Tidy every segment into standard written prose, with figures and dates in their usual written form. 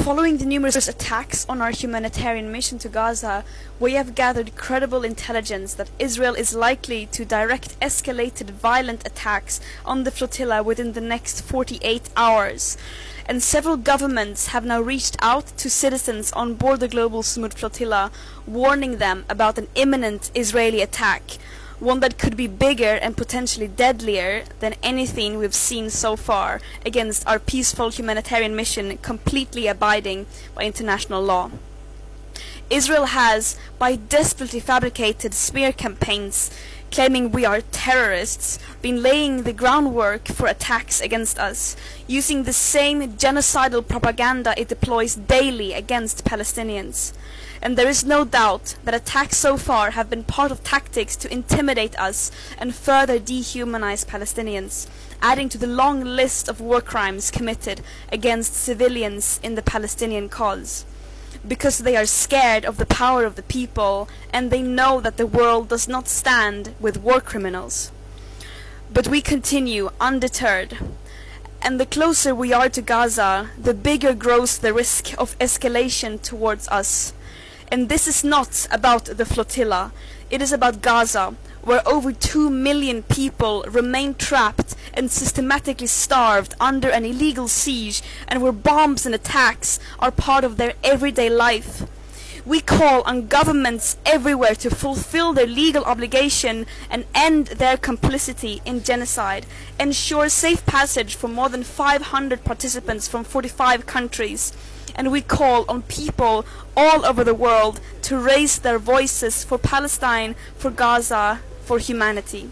Following the numerous attacks on our humanitarian mission to Gaza, we have gathered credible intelligence that Israel is likely to direct escalated violent attacks on the flotilla within the next 48 hours. And several governments have now reached out to citizens on board the Global Smooth flotilla, warning them about an imminent Israeli attack, one that could be bigger and potentially deadlier than anything we've seen so far against our peaceful humanitarian mission, completely abiding by international law. Israel has, by desperately fabricated smear campaigns claiming we are terrorists, been laying the groundwork for attacks against us, using the same genocidal propaganda it deploys daily against Palestinians. And there is no doubt that attacks so far have been part of tactics to intimidate us and further dehumanize Palestinians, adding to the long list of war crimes committed against civilians in the Palestinian cause. Because they are scared of the power of the people, and they know that the world does not stand with war criminals. But we continue undeterred. And the closer we are to Gaza, the bigger grows the risk of escalation towards us. And this is not about the flotilla, it is about Gaza, where over 2 million people remain trapped and systematically starved under an illegal siege, and where bombs and attacks are part of their everyday life. We call on governments everywhere to fulfill their legal obligation and end their complicity in genocide, ensure safe passage for more than 500 participants from 45 countries. And we call on people all over the world to raise their voices for Palestine, for Gaza, for humanity.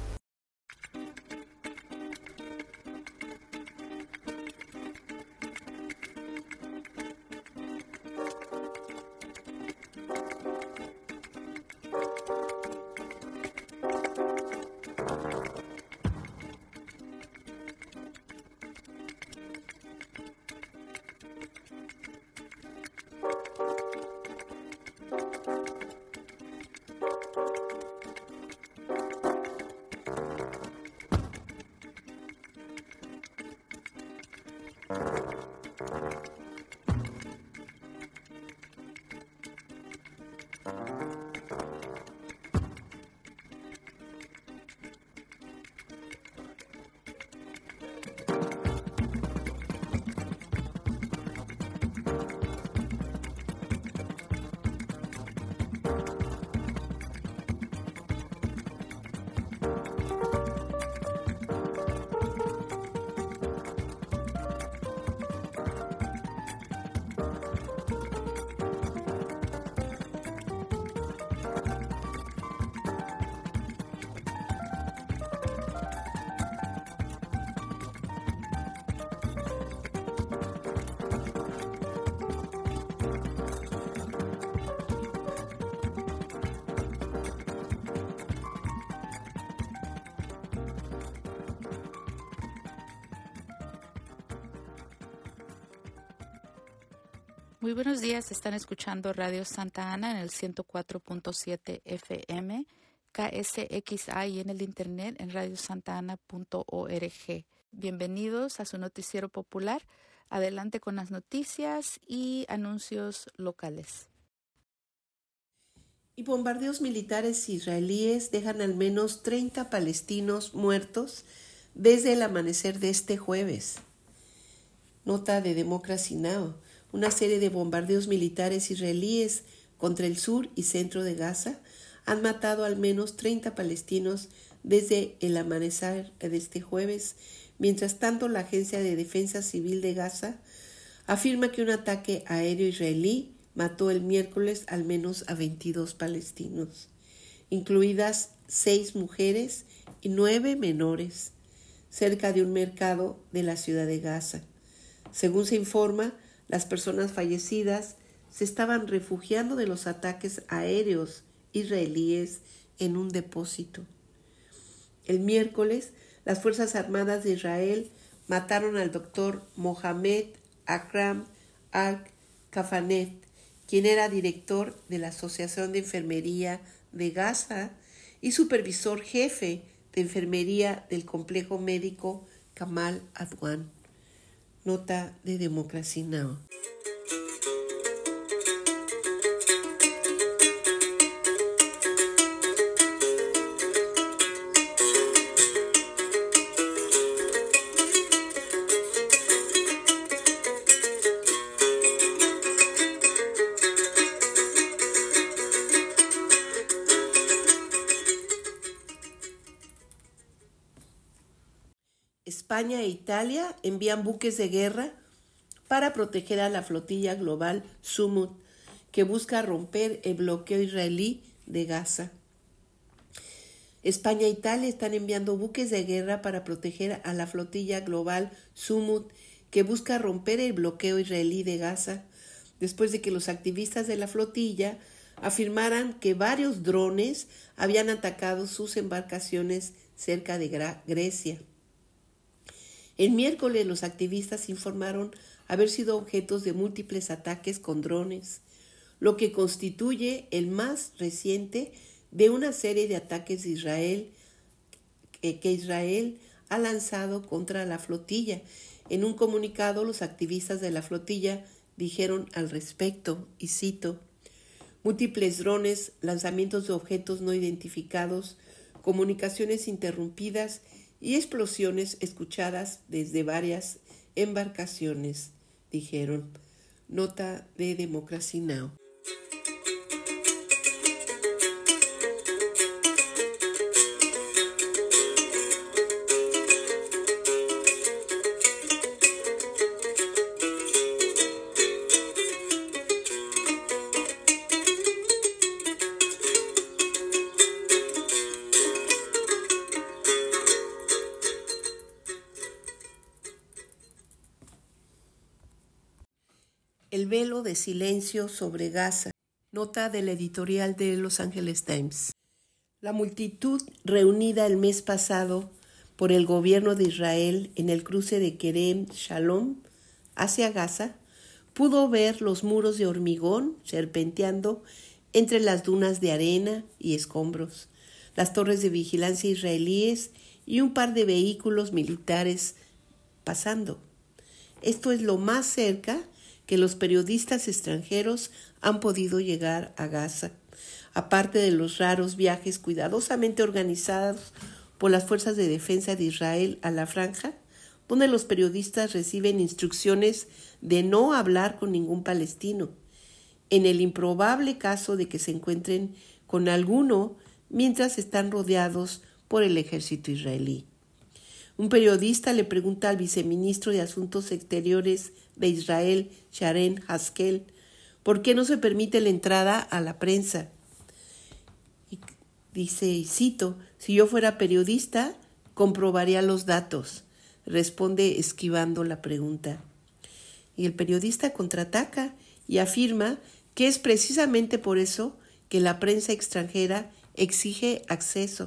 Muy buenos días, están escuchando Radio Santa Ana en el 104.7 FM, KSXA y en el internet en radiosantana.org. Bienvenidos a su noticiero popular. Adelante con las noticias y anuncios locales. Y bombardeos militares israelíes dejan al menos 30 palestinos muertos desde el amanecer de este jueves. Nota de Democracy Now! Una serie de bombardeos militares israelíes contra el sur y centro de Gaza han matado al menos 30 palestinos desde el amanecer de este jueves. Mientras tanto, la Agencia de Defensa Civil de Gaza afirma que un ataque aéreo israelí mató el miércoles al menos a 22 palestinos, incluidas 6 mujeres y 9 menores, cerca de un mercado de la ciudad de Gaza. Según se informa, las personas fallecidas se estaban refugiando de los ataques aéreos israelíes en un depósito. El miércoles, las Fuerzas Armadas de Israel mataron al doctor Mohamed Akram al-Kafanet, quien era director de la Asociación de Enfermería de Gaza y supervisor jefe de enfermería del complejo médico Kamal Adwan. Nota de Democracy Now! España e Italia envían buques de guerra para proteger a la flotilla global Sumut, que busca romper el bloqueo israelí de Gaza. España e Italia están enviando buques de guerra para proteger a la flotilla global Sumut, que busca romper el bloqueo israelí de Gaza, después de que los activistas de la flotilla afirmaran que varios drones habían atacado sus embarcaciones cerca de Grecia. El miércoles los activistas informaron haber sido objetos de múltiples ataques con drones, lo que constituye el más reciente de una serie de ataques de Israel que Israel ha lanzado contra la flotilla. En un comunicado, los activistas de la flotilla dijeron al respecto, y cito: múltiples drones, lanzamientos de objetos no identificados, comunicaciones interrumpidas y explosiones escuchadas desde varias embarcaciones, dijeron. Nota de Democracy Now! El velo de silencio sobre Gaza. Nota del editorial de Los Angeles Times. La multitud reunida el mes pasado por el gobierno de Israel en el cruce de Kerem Shalom hacia Gaza pudo ver los muros de hormigón serpenteando entre las dunas de arena y escombros, las torres de vigilancia israelíes y un par de vehículos militares pasando. Esto es lo más cerca que los periodistas extranjeros han podido llegar a Gaza, aparte de los raros viajes cuidadosamente organizados por las fuerzas de defensa de Israel a la franja, donde los periodistas reciben instrucciones de no hablar con ningún palestino, en el improbable caso de que se encuentren con alguno mientras están rodeados por el ejército israelí. Un periodista le pregunta al viceministro de Asuntos Exteriores de Israel, Sharén Haskel, ¿por qué no se permite la entrada a la prensa? Y dice, y cito, si yo fuera periodista, comprobaría los datos, responde esquivando la pregunta. Y el periodista contraataca y afirma que es precisamente por eso que la prensa extranjera exige acceso.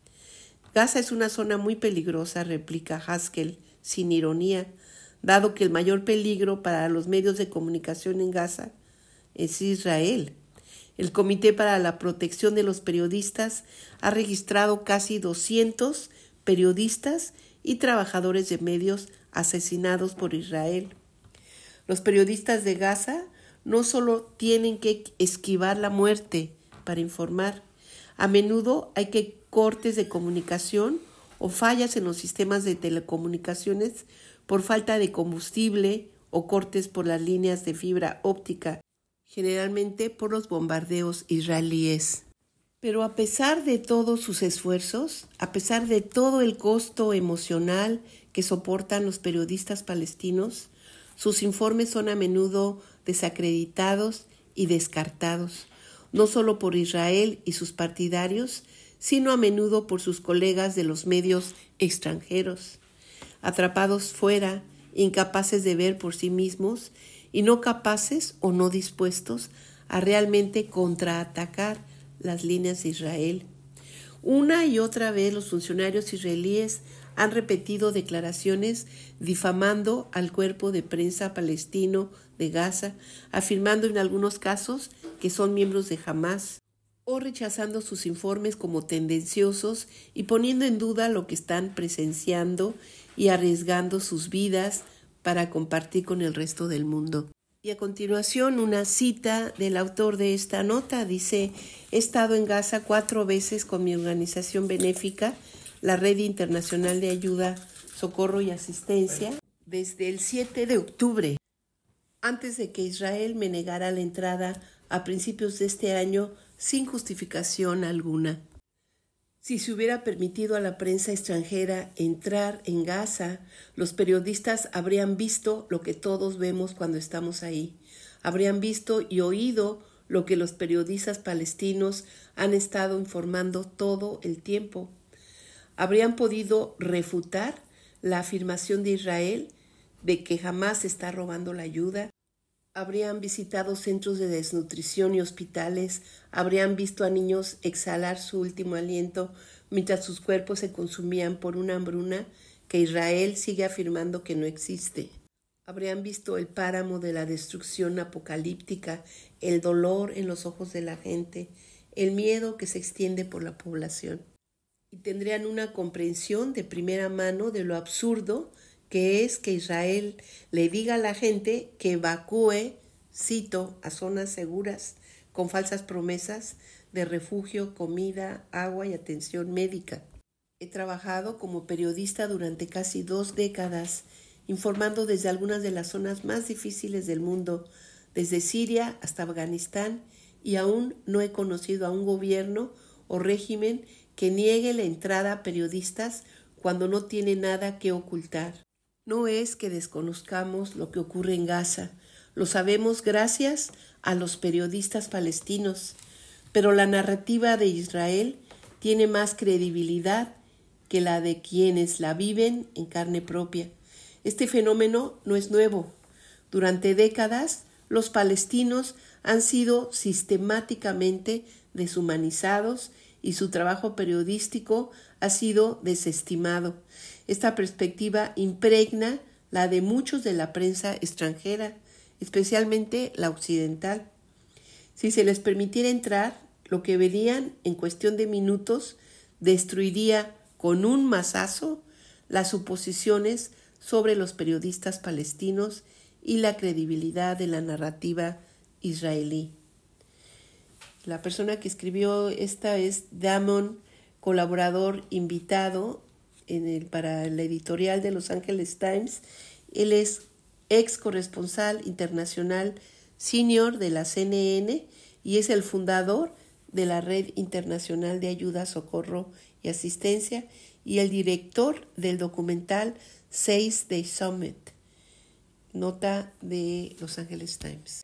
Gaza es una zona muy peligrosa, replica Haskell, sin ironía, dado que el mayor peligro para los medios de comunicación en Gaza es Israel. El Comité para la Protección de los Periodistas ha registrado casi 200 periodistas y trabajadores de medios asesinados por Israel. Los periodistas de Gaza no solo tienen que esquivar la muerte para informar, a menudo hay que cortes de comunicación o fallas en los sistemas de telecomunicaciones por falta de combustible o cortes por las líneas de fibra óptica, generalmente por los bombardeos israelíes. Pero a pesar de todos sus esfuerzos, a pesar de todo el costo emocional que soportan los periodistas palestinos, sus informes son a menudo desacreditados y descartados, no solo por Israel y sus partidarios, sino a menudo por sus colegas de los medios extranjeros, atrapados fuera, incapaces de ver por sí mismos y no capaces o no dispuestos a realmente contraatacar las líneas de Israel. Una y otra vez los funcionarios israelíes han repetido declaraciones difamando al cuerpo de prensa palestino de Gaza, afirmando en algunos casos que son miembros de Hamás, o rechazando sus informes como tendenciosos y poniendo en duda lo que están presenciando y arriesgando sus vidas para compartir con el resto del mundo. Y a continuación una cita del autor de esta nota dice: he estado en Gaza 4 veces con mi organización benéfica, la Red Internacional de Ayuda, Socorro y Asistencia, desde el 7 de octubre, antes de que Israel me negara la entrada a principios de este año sin justificación alguna. Si se hubiera permitido a la prensa extranjera entrar en Gaza, los periodistas habrían visto lo que todos vemos cuando estamos ahí. Habrían visto y oído lo que los periodistas palestinos han estado informando todo el tiempo. Habrían podido refutar la afirmación de Israel de que jamás está robando la ayuda. Habrían visitado centros de desnutrición y hospitales, habrían visto a niños exhalar su último aliento mientras sus cuerpos se consumían por una hambruna que Israel sigue afirmando que no existe. Habrían visto el páramo de la destrucción apocalíptica, el dolor en los ojos de la gente, el miedo que se extiende por la población. Y tendrían una comprensión de primera mano de lo absurdo que es que Israel le diga a la gente que evacúe, cito, a zonas seguras con falsas promesas de refugio, comida, agua y atención médica. He trabajado como periodista durante casi 2 décadas, informando desde algunas de las zonas más difíciles del mundo, desde Siria hasta Afganistán, y aún no he conocido a un gobierno o régimen que niegue la entrada a periodistas cuando no tiene nada que ocultar. No es que desconozcamos lo que ocurre en Gaza, lo sabemos gracias a los periodistas palestinos, pero la narrativa de Israel tiene más credibilidad que la de quienes la viven en carne propia. Este fenómeno no es nuevo. Durante décadas, los palestinos han sido sistemáticamente deshumanizados y su trabajo periodístico ha sido desestimado. Esta perspectiva impregna la de muchos de la prensa extranjera, especialmente la occidental. Si se les permitiera entrar, lo que verían en cuestión de minutos destruiría con un mazazo las suposiciones sobre los periodistas palestinos y la credibilidad de la narrativa israelí. La persona que escribió esta es Damon, colaborador invitado para la editorial de Los Angeles Times. Él es ex corresponsal internacional senior de la CNN y es el fundador de la Red Internacional de Ayuda, Socorro y Asistencia y el director del documental 6 Day Summit. Nota de Los Angeles Times.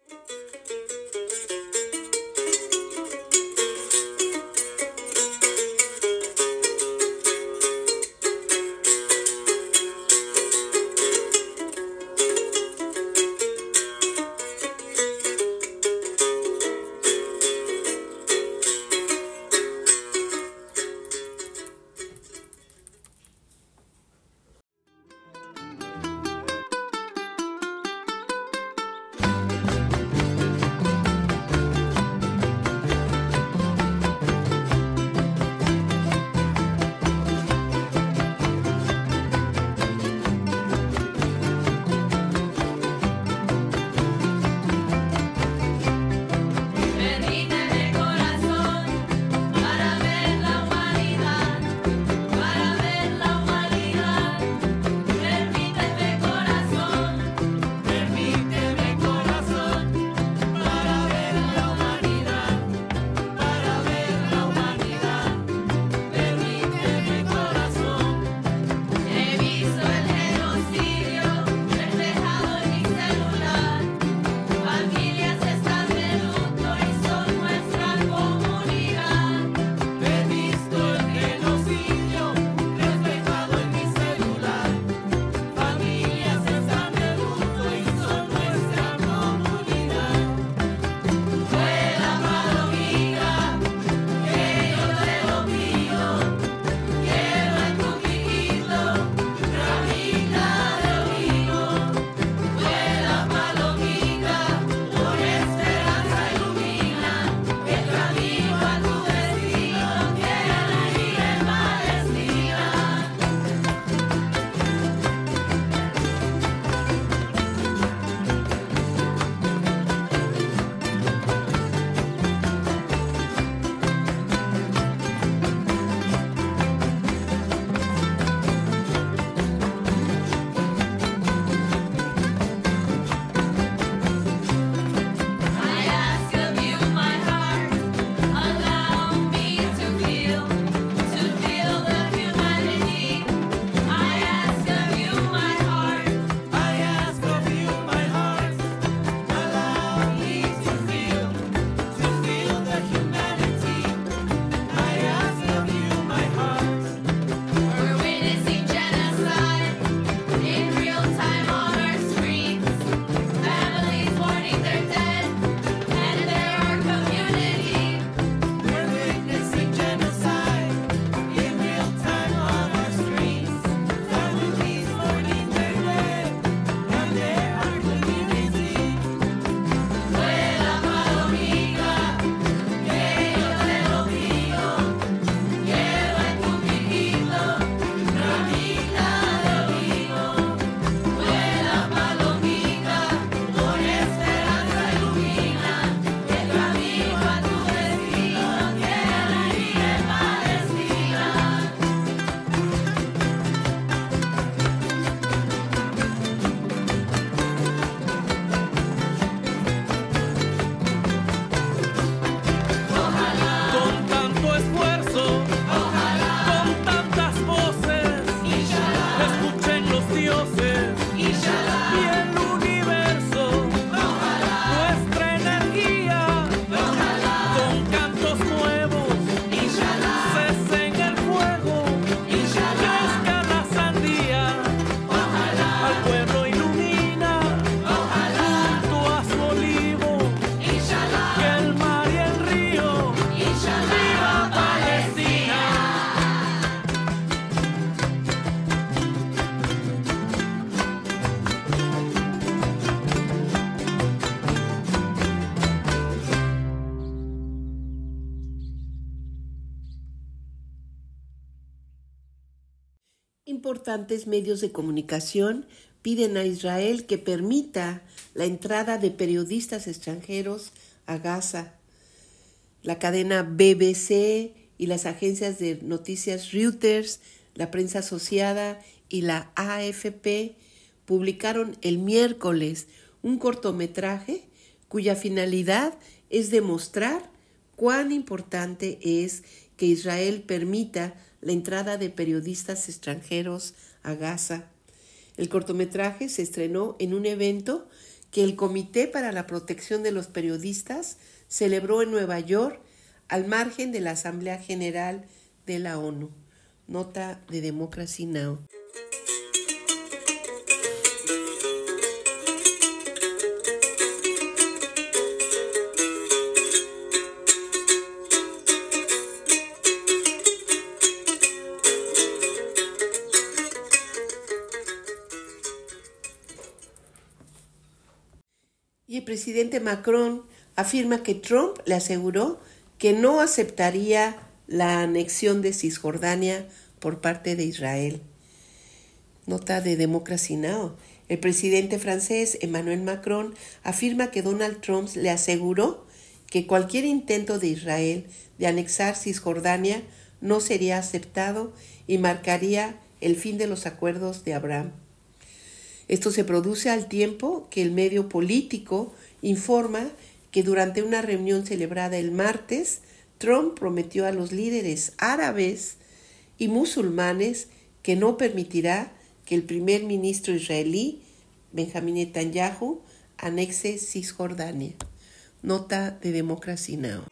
Importantes medios de comunicación piden a Israel que permita la entrada de periodistas extranjeros a Gaza. La cadena BBC y las agencias de noticias Reuters, la prensa asociada y la AFP publicaron el miércoles un cortometraje cuya finalidad es demostrar cuán importante es que Israel permita la entrada de periodistas extranjeros a Gaza. El cortometraje se estrenó en un evento que el Comité para la Protección de los Periodistas celebró en Nueva York al margen de la Asamblea General de la ONU. Nota de Democracy Now! Y el presidente Macron afirma que Trump le aseguró que no aceptaría la anexión de Cisjordania por parte de Israel. Nota de Democracy Now! El presidente francés Emmanuel Macron afirma que Donald Trump le aseguró que cualquier intento de Israel de anexar Cisjordania no sería aceptado y marcaría el fin de los acuerdos de Abraham. Esto se produce al tiempo que el medio político informa que durante una reunión celebrada el martes, Trump prometió a los líderes árabes y musulmanes que no permitirá que el primer ministro israelí, Benjamin Netanyahu, anexe Cisjordania. Nota de Democracy Now!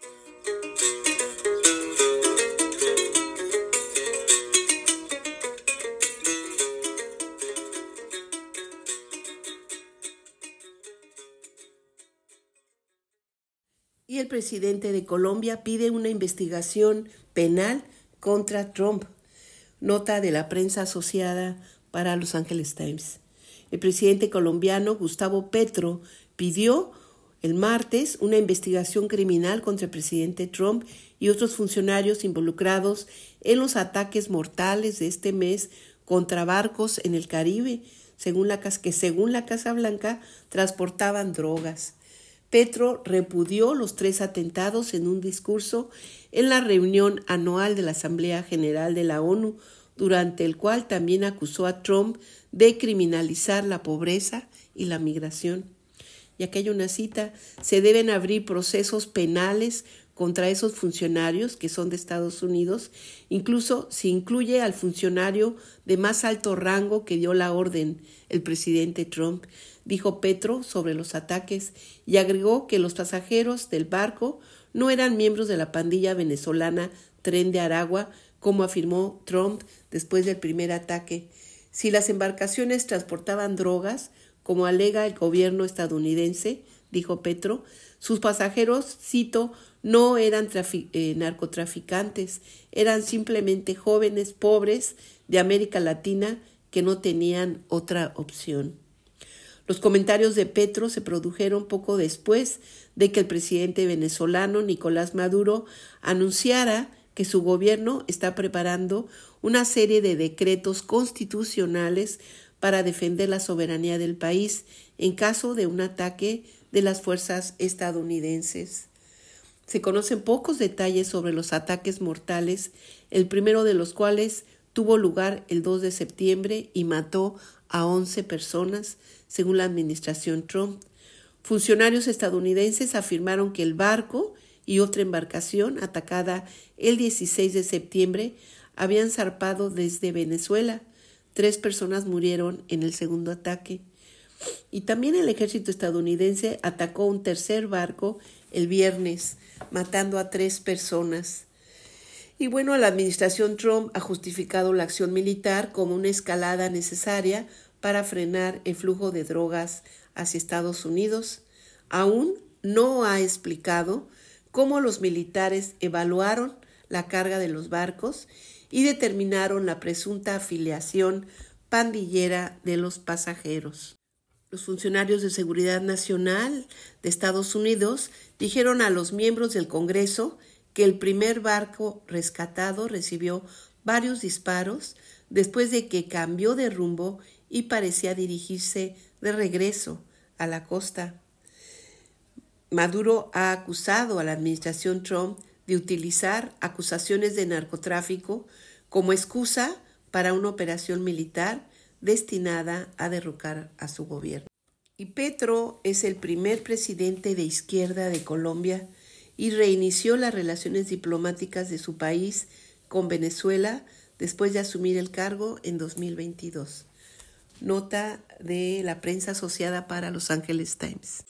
Y el presidente de Colombia pide una investigación penal contra Trump. Nota de la prensa asociada para Los Angeles Times. El presidente colombiano Gustavo Petro pidió el martes una investigación criminal contra el presidente Trump y otros funcionarios involucrados en los ataques mortales de este mes contra barcos en el Caribe, según la Casa Blanca transportaban drogas. Petro repudió los 3 atentados en un discurso en la reunión anual de la Asamblea General de la ONU, durante el cual también acusó a Trump de criminalizar la pobreza y la migración. Y aquí hay una cita: se deben abrir procesos penales contra esos funcionarios que son de Estados Unidos, incluso si incluye al funcionario de más alto rango que dio la orden, el presidente Trump, dijo Petro sobre los ataques, y agregó que los pasajeros del barco no eran miembros de la pandilla venezolana Tren de Aragua, como afirmó Trump después del primer ataque. Si las embarcaciones transportaban drogas, como alega el gobierno estadounidense, dijo Petro, sus pasajeros, cito, no eran narcotraficantes, eran simplemente jóvenes pobres de América Latina que no tenían otra opción. Los comentarios de Petro se produjeron poco después de que el presidente venezolano Nicolás Maduro anunciara que su gobierno está preparando una serie de decretos constitucionales para defender la soberanía del país en caso de un ataque de las fuerzas estadounidenses. Se conocen pocos detalles sobre los ataques mortales, el primero de los cuales tuvo lugar el 2 de septiembre y mató a 11 personas, según la administración Trump. Funcionarios estadounidenses afirmaron que el barco y otra embarcación atacada el 16 de septiembre habían zarpado desde Venezuela. 3 personas murieron en el segundo ataque. Y también el ejército estadounidense atacó un tercer barco el viernes, matando a 3 personas. Y bueno, la administración Trump ha justificado la acción militar como una escalada necesaria para frenar el flujo de drogas hacia Estados Unidos. Aún no ha explicado cómo los militares evaluaron la carga de los barcos y determinaron la presunta afiliación pandillera de los pasajeros. Los funcionarios de seguridad nacional de Estados Unidos dijeron a los miembros del Congreso que el primer barco rescatado recibió varios disparos después de que cambió de rumbo y parecía dirigirse de regreso a la costa. Maduro ha acusado a la administración Trump de utilizar acusaciones de narcotráfico como excusa para una operación militar destinada a derrocar a su gobierno. Y Petro es el primer presidente de izquierda de Colombia y reinició las relaciones diplomáticas de su país con Venezuela después de asumir el cargo en 2022. Nota de la prensa asociada para Los Angeles Times.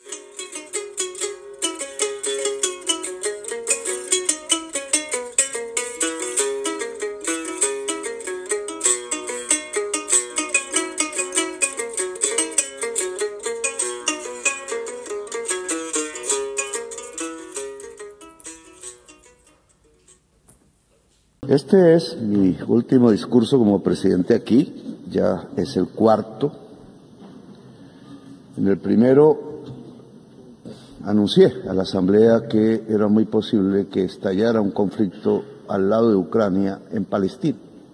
Este es mi último discurso como presidente aquí, ya es el cuarto. En el primero anuncié a la Asamblea que era muy posible que estallara un conflicto al lado de Ucrania en Palestina.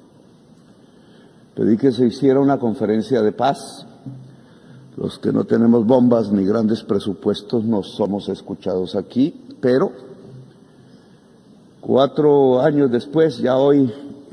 Pedí que se hiciera una conferencia de paz. Los que no tenemos bombas ni grandes presupuestos no somos escuchados aquí, pero 4 años después, ya hoy,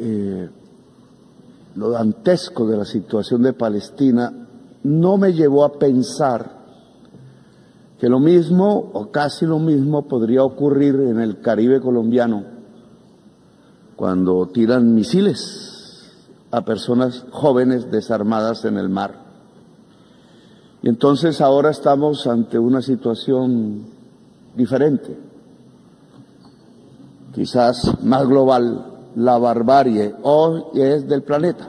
lo dantesco de la situación de Palestina no me llevó a pensar que lo mismo o casi lo mismo podría ocurrir en el Caribe colombiano cuando tiran misiles a personas jóvenes desarmadas en el mar. Y entonces ahora estamos ante una situación diferente, quizás más global. La barbarie hoy es del planeta,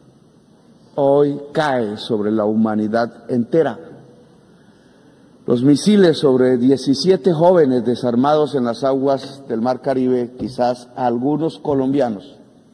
hoy cae sobre la humanidad entera. Los misiles sobre 17 jóvenes desarmados en las aguas del Mar Caribe, quizás algunos colombianos,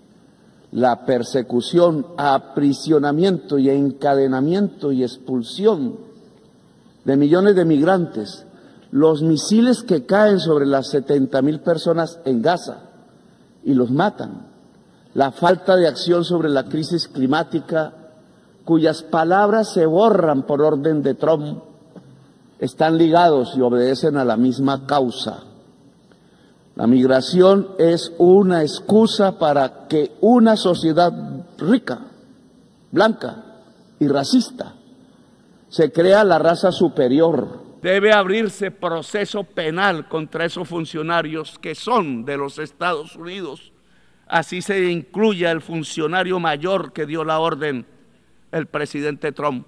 la persecución, aprisionamiento y encadenamiento y expulsión de millones de migrantes, los misiles que caen sobre las 70,000 personas en Gaza y los matan, la falta de acción sobre la crisis climática, cuyas palabras se borran por orden de Trump, están ligados y obedecen a la misma causa. La migración es una excusa para que una sociedad rica, blanca y racista se crea la raza superior. Debe abrirse proceso penal contra esos funcionarios que son de los Estados Unidos. Así se incluya el funcionario mayor que dio la orden, el presidente Trump,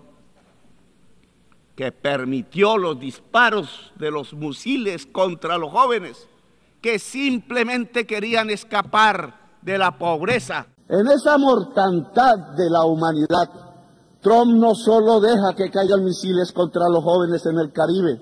que permitió los disparos de los misiles contra los jóvenes que simplemente querían escapar de la pobreza. En esa mortandad de la humanidad, Trump no solo deja que caigan misiles contra los jóvenes en el Caribe,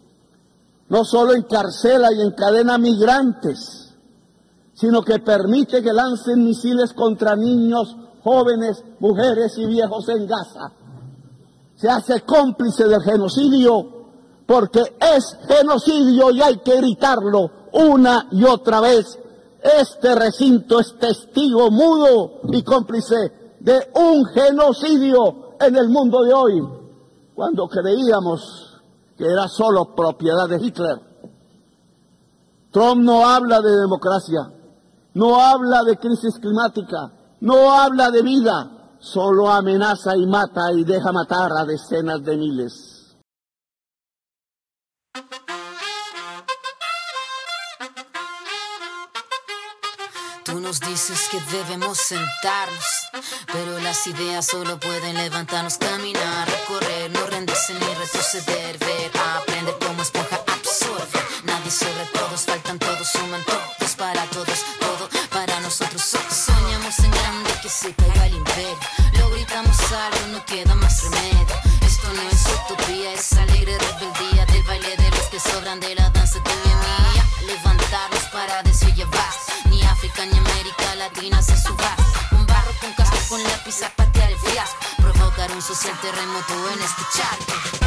no solo encarcela y encadena migrantes, sino que permite que lancen misiles contra niños, jóvenes, mujeres y viejos en Gaza. Se hace cómplice del genocidio porque es genocidio y hay que gritarlo una y otra vez. Este recinto es testigo mudo y cómplice de un genocidio en el mundo de hoy, cuando creíamos que era solo propiedad de Hitler. Trump no habla de democracia, no habla de crisis climática, no habla de vida, solo amenaza y mata y deja matar a decenas de miles. Tú nos dices que debemos sentarnos, pero las ideas solo pueden levantarnos, caminar, recorrer, no rendirse ni retroceder, ver, aprender como esponja absorbe. Nadie sobre todos, faltan todos, suman todos para todos, todo para nosotros. Soñamos en grande que se caiga el imperio, lo gritamos alto, no queda más remedio. Esto no es utopía, es alegre rebeldía del baile de los que sobran de la danza de mi mía. Levantarnos para decir ya vas. Ni África ni América Latina se suba. Con barro, con casco, con lápiz a patear el fiasco. Provocar un social terremoto en este charco.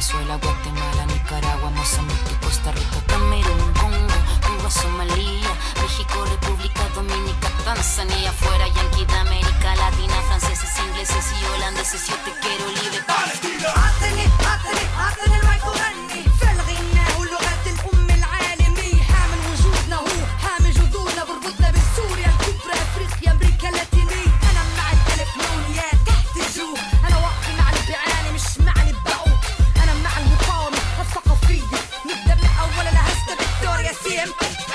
Venezuela, Guatemala, Nicaragua, Mozambique, Costa Rica, Camerún, Congo, Cuba, Somalia, México, República Dominicana, Tanzania, fuera Yankee de América Latina, franceses, ingleses y holandeses, yo te quiero libre Palestina. عطني المايك وغني في الغناء ولغة الأم العالمية حامل وجودنا هو حامل جذورنا بربطنا بسوريا الكبرى أفريقيا أمريكا اللاتينية أنا مع الألف نونيات تحت الجوع أنا واقفي مع اللي بيعاني مش مع اللي بقوم أنا مع المقاومة الثقافية نبدأ من أول أنا هسه فيكتوريا سيم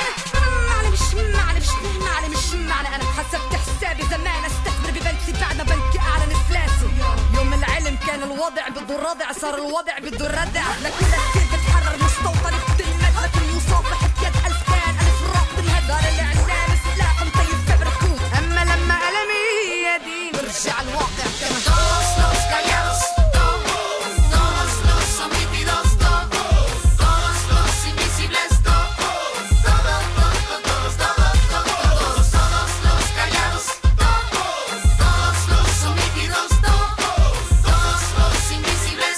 أنا مش معنى أنا حسبت حسابي زمان استثمر ببنكي بعد بنكي أعلن إفلاسي يوم العلم كان الوضع بده الردع صار الوضع بده الردع لكل كثير بتحرر مستوطن بتلمد لكن يوصف حكاية ألف كان ألف راق بالهدار الإعلام سلاح مطيب فبركوت أما لما ألمي يا دين برجع الواقع كما Todos los callados, todos los omitidos, todos los invisibles, todos los callados, todos los omitidos, todos los invisibles,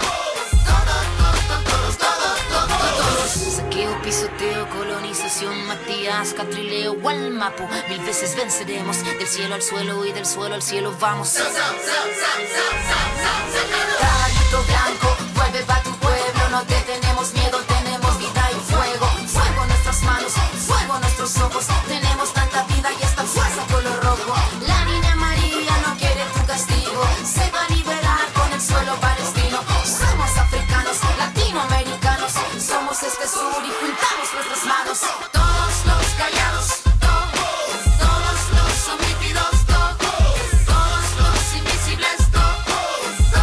todos. Saqueo, pisoteo, colonización, Matías, Catrileo, Gualmapu, 1000 veces venceremos, del cielo al suelo y del suelo al cielo vamos. Caballito blanco, vuelve pa' tu pueblo, no te tenemos miedo, tenemos vida y fuego, fuego en nuestras manos, fuego en nuestros ojos, tenemos tanta vida y esta fuerza color rojo. La niña María no quiere tu castigo, se va a liberar con el suelo palestino. Somos africanos, latinoamericanos, somos este sur y juntamos nuestras manos. Todos los callados, todos los omitidos, todos los invisibles, todos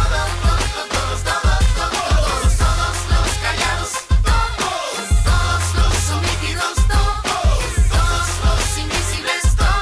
los callados, todos los omitidos, todos los invisibles,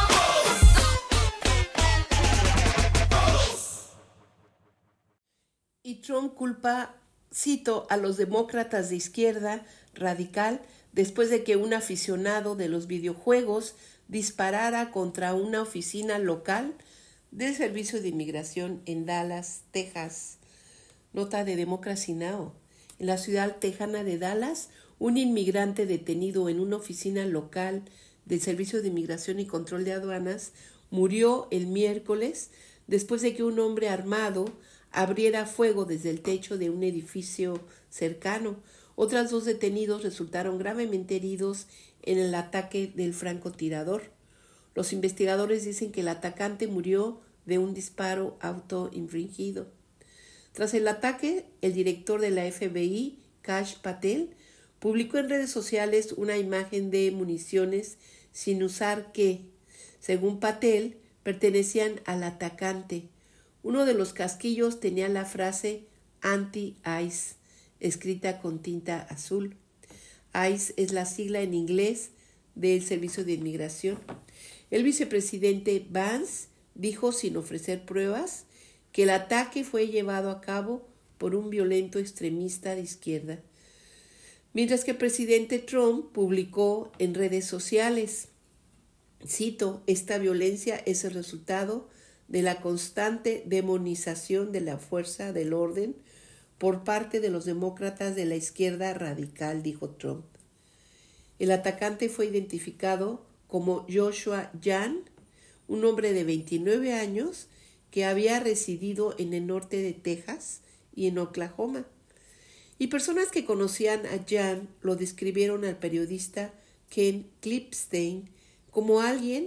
Y Trump culpa, cito, a los demócratas de izquierda radical después de que un aficionado de los videojuegos disparara contra una oficina local del Servicio de Inmigración en Dallas, Texas. Nota de Democracy Now! En la ciudad tejana de Dallas, un inmigrante detenido en una oficina local del Servicio de Inmigración y Control de Aduanas murió el miércoles después de que un hombre armado abriera fuego desde el techo de un edificio cercano. Otras 2 detenidos resultaron gravemente heridos en el ataque del francotirador. Los investigadores dicen que el atacante murió de un disparo autoinfligido. Tras el ataque, el director de la FBI, Kash Patel, publicó en redes sociales una imagen de municiones sin usar que, según Patel, pertenecían al atacante. Uno de los casquillos tenía la frase anti-ICE, escrita con tinta azul. ICE es la sigla en inglés del Servicio de Inmigración. El vicepresidente Vance dijo, sin ofrecer pruebas, que el ataque fue llevado a cabo por un violento extremista de izquierda, mientras que el presidente Trump publicó en redes sociales, cito, esta violencia es el resultado de la constante demonización de la fuerza del orden por parte de los demócratas de la izquierda radical, dijo Trump. El atacante fue identificado como Joshua Yan, un hombre de 29 años que había residido en el norte de Texas y en Oklahoma. Y personas que conocían a Yan lo describieron al periodista Ken Klipstein como alguien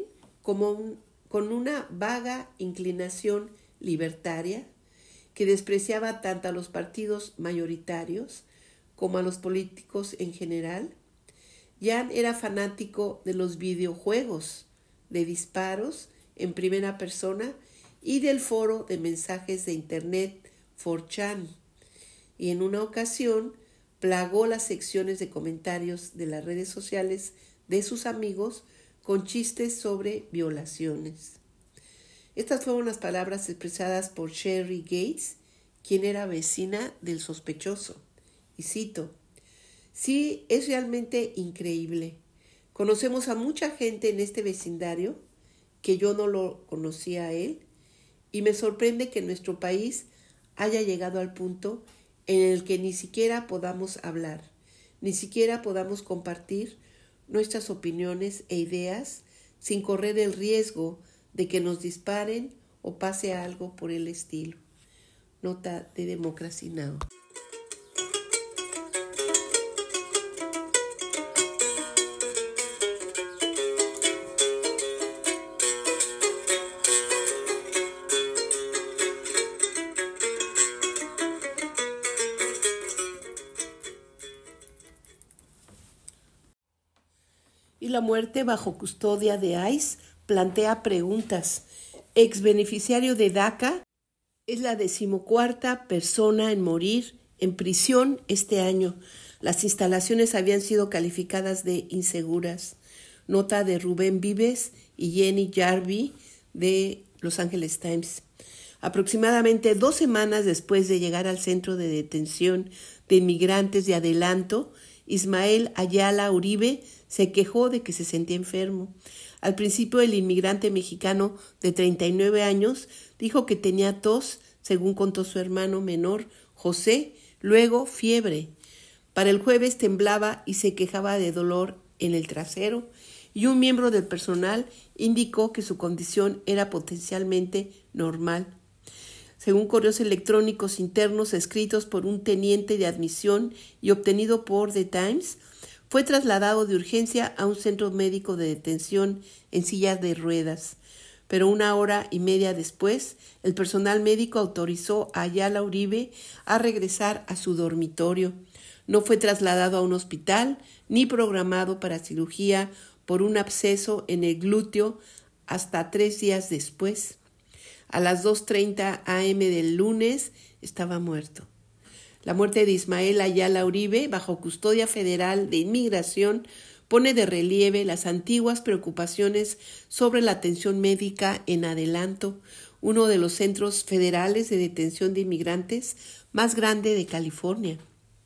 con una vaga inclinación libertaria que despreciaba tanto a los partidos mayoritarios como a los políticos en general. Yan era fanático de los videojuegos, de disparos en primera persona y del foro de mensajes de internet 4chan, y en una ocasión plagó las secciones de comentarios de las redes sociales de sus amigos con chistes sobre violaciones. Estas fueron las palabras expresadas por Sherry Gates, quien era vecina del sospechoso. Y cito, sí, es realmente increíble. Conocemos a mucha gente en este vecindario que yo no lo conocía a él, y me sorprende que nuestro país haya llegado al punto en el que ni siquiera podamos hablar, ni siquiera podamos compartir nuestras opiniones e ideas sin correr el riesgo de que nos disparen o pase algo por el estilo. Nota de Democracy Now! Y la muerte bajo custodia de ICE plantea preguntas. Ex beneficiario de DACA es la 14ª persona en morir en prisión este año. Las instalaciones habían sido calificadas de inseguras. Nota de Rubén Vives y Jenny Jarvie de Los Angeles Times. Aproximadamente 2 semanas después de llegar al centro de detención de inmigrantes de Adelanto, Ismael Ayala Uribe se quejó de que se sentía enfermo. Al principio, el inmigrante mexicano de 39 años dijo que tenía tos, según contó su hermano menor, José, luego fiebre. Para el jueves temblaba y se quejaba de dolor en el trasero, y un miembro del personal indicó que su condición era potencialmente normal. Según correos electrónicos internos escritos por un teniente de admisión y obtenido por The Times, fue trasladado de urgencia a un centro médico de detención en sillas de ruedas. Pero 1 hora y media después, el personal médico autorizó a Ayala Uribe a regresar a su dormitorio. No fue trasladado a un hospital ni programado para cirugía por un absceso en el glúteo hasta 3 días después. A las 2:30 a.m. del lunes estaba muerto. La muerte de Ismael Ayala Uribe, bajo custodia federal de inmigración, pone de relieve las antiguas preocupaciones sobre la atención médica en Adelanto, uno de los centros federales de detención de inmigrantes más grande de California.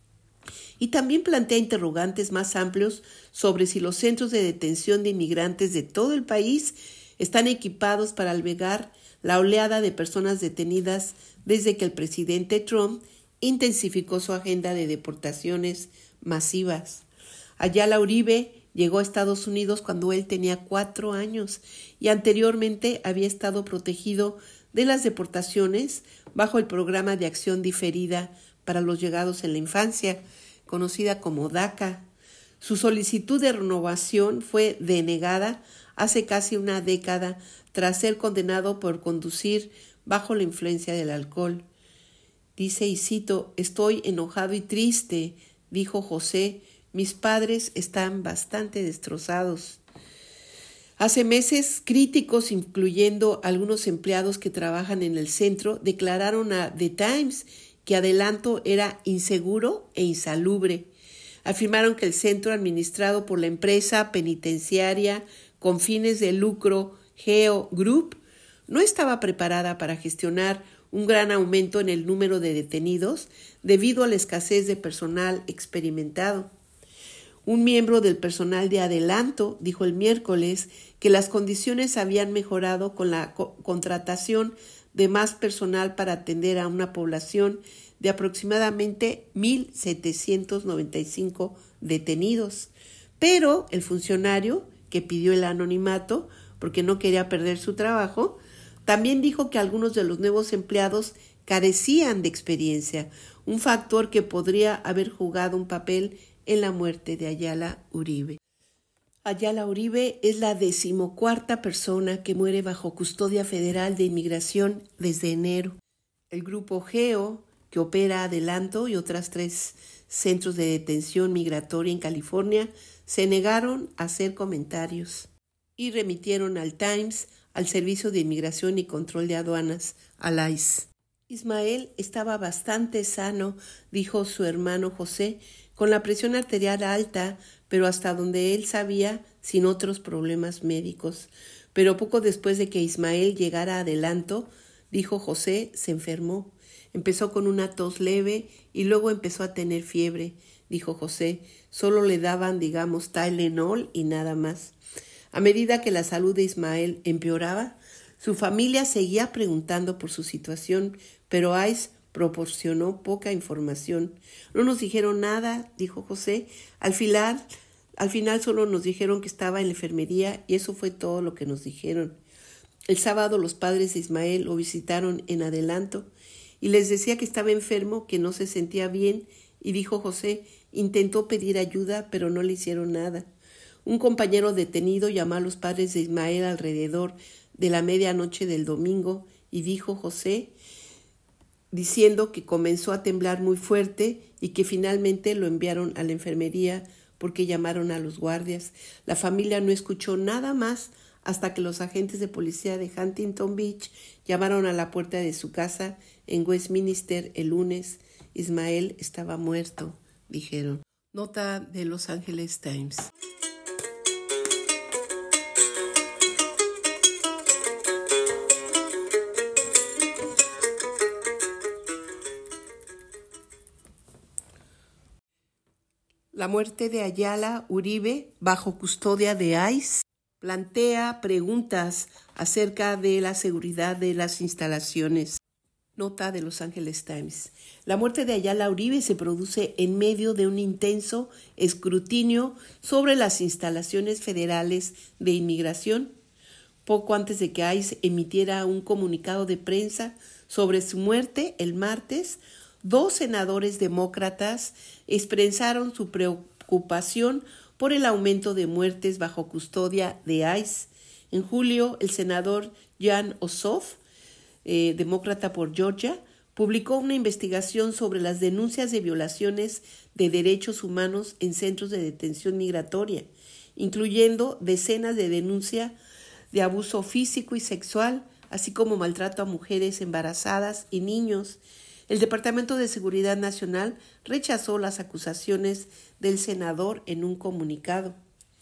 Y también plantea interrogantes más amplios sobre si los centros de detención de inmigrantes de todo el país están equipados para albergar la oleada de personas detenidas desde que el presidente Trump intensificó su agenda de deportaciones masivas. Ayala Uribe llegó a Estados Unidos cuando él tenía 4 años y anteriormente había estado protegido de las deportaciones bajo el Programa de Acción Diferida para los Llegados en la Infancia, conocida como DACA. Su solicitud de renovación fue denegada hace casi 1 década tras ser condenado por conducir bajo la influencia del alcohol. Dice, y cito, «Estoy enojado y triste», dijo José, «mis padres están bastante destrozados». Hace meses, críticos, incluyendo algunos empleados que trabajan en el centro, declararon a The Times que Adelanto era inseguro e insalubre. Afirmaron que el centro, administrado por la empresa penitenciaria con fines de lucro Geo Group, no estaba preparada para gestionar un gran aumento en el número de detenidos debido a la escasez de personal experimentado. Un miembro del personal de Adelanto dijo el miércoles que las condiciones habían mejorado con la contratación de más personal para atender a una población de aproximadamente 1,795 detenidos. Pero el funcionario, que pidió el anonimato porque no quería perder su trabajo, también dijo que algunos de los nuevos empleados carecían de experiencia, un factor que podría haber jugado un papel en la muerte de Ayala Uribe. Ayala Uribe es la 14ª persona que muere bajo custodia federal de inmigración desde enero. El grupo Geo, que opera Adelanto y otras 3 centros de detención migratoria en California, se negaron a hacer comentarios y remitieron al Times, al Servicio de Inmigración y Control de Aduanas, al ICE. Ismael estaba bastante sano, dijo su hermano José, con la presión arterial alta, pero hasta donde él sabía, sin otros problemas médicos. Pero poco después de que Ismael llegara a Adelanto, dijo José, se enfermó. Empezó con una tos leve y luego empezó a tener fiebre, dijo José. Solo le daban, digamos, Tylenol y nada más. A medida que la salud de Ismael empeoraba, su familia seguía preguntando por su situación, pero ICE proporcionó poca información. No nos dijeron nada, dijo José. Al final solo nos dijeron que estaba en la enfermería y eso fue todo lo que nos dijeron. El sábado los padres de Ismael lo visitaron en adelanto y les decía que estaba enfermo, que no se sentía bien, y dijo José, intentó pedir ayuda, pero no le hicieron nada. Un compañero detenido llamó a los padres de Ismael alrededor de la medianoche del domingo y dijo José, diciendo que comenzó a temblar muy fuerte y que finalmente lo enviaron a la enfermería porque llamaron a los guardias. La familia no escuchó nada más hasta que los agentes de policía de Huntington Beach llamaron a la puerta de su casa en Westminster el lunes. Ismael estaba muerto, dijeron. Nota de Los Angeles Times. La muerte de Ayala Uribe bajo custodia de ICE plantea preguntas acerca de la seguridad de las instalaciones. Nota de Los Angeles Times. La muerte de Ayala Uribe se produce en medio de un intenso escrutinio sobre las instalaciones federales de inmigración, poco antes de que ICE emitiera un comunicado de prensa sobre su muerte el martes. 2 senadores demócratas expresaron su preocupación por el aumento de muertes bajo custodia de ICE. En julio, el senador Jan Ossoff, demócrata por Georgia, publicó una investigación sobre las denuncias de violaciones de derechos humanos en centros de detención migratoria, incluyendo decenas de denuncias de abuso físico y sexual, así como maltrato a mujeres embarazadas y niños. El Departamento de Seguridad Nacional rechazó las acusaciones del senador en un comunicado.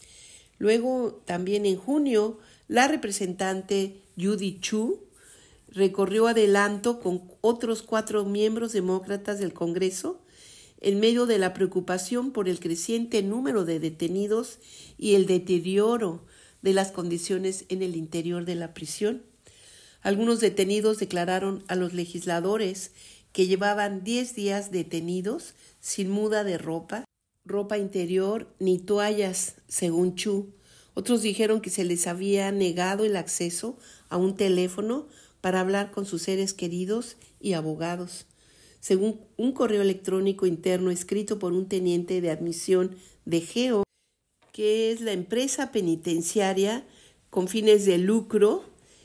Luego, también en junio, la representante Judy Chu recorrió adelanto con otros 4 miembros demócratas del Congreso en medio de la preocupación por el creciente número de detenidos y el deterioro de las condiciones en el interior de la prisión. Algunos detenidos declararon a los legisladores que llevaban 10 días detenidos sin muda de ropa interior ni toallas, según Chu. Otros dijeron que se les había negado el acceso a un teléfono para hablar con sus seres queridos y abogados. Según un correo electrónico interno escrito por un teniente de admisión de GEO, que es la empresa penitenciaria con fines de lucro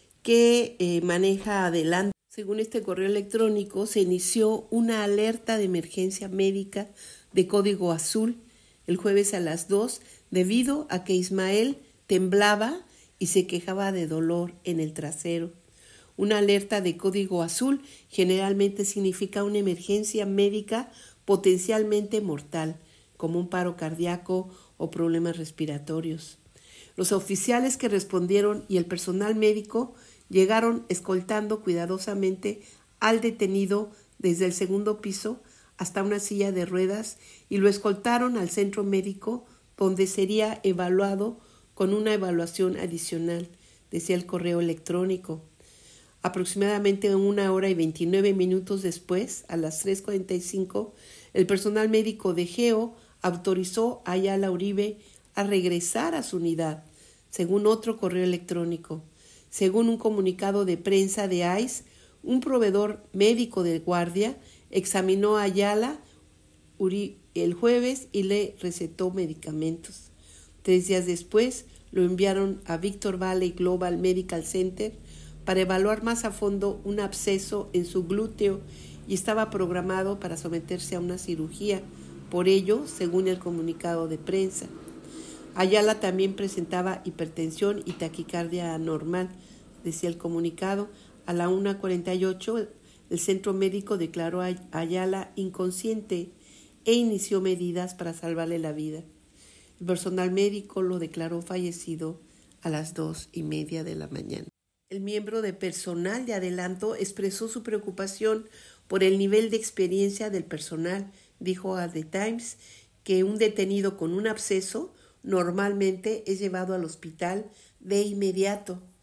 que maneja adelante. Según este correo electrónico, se inició una alerta de emergencia médica de código azul el jueves a las 2 debido a que Ismael temblaba y se quejaba de dolor en el trasero. Una alerta de código azul generalmente significa una emergencia médica potencialmente mortal, como un paro cardíaco o problemas respiratorios. Los oficiales que respondieron y el personal médico llegaron escoltando cuidadosamente al detenido desde el segundo piso hasta una silla de ruedas y lo escoltaron al centro médico donde sería evaluado con una evaluación adicional, decía el correo electrónico. Aproximadamente 1 hora y 29 minutos después, a las 3:45, el personal médico de GEO autorizó a Ayala Uribe a regresar a su unidad, según otro correo electrónico. Según un comunicado de prensa de ICE, un proveedor médico de guardia examinó a Ayala Uribe el jueves y le recetó medicamentos. 3 días después, lo enviaron a Victor Valley Global Medical Center para evaluar más a fondo un absceso en su glúteo y estaba programado para someterse a una cirugía. Por ello, según el comunicado de prensa, Ayala también presentaba hipertensión y taquicardia anormal, decía el comunicado. A la 1:48, el centro médico declaró a Ayala inconsciente e inició medidas para salvarle la vida. El personal médico lo declaró fallecido a las 2:30 de la mañana. El miembro de personal de adelanto expresó su preocupación por el nivel de experiencia del personal. Dijo a The Times que un detenido con un absceso normalmente es llevado al hospital de inmediato.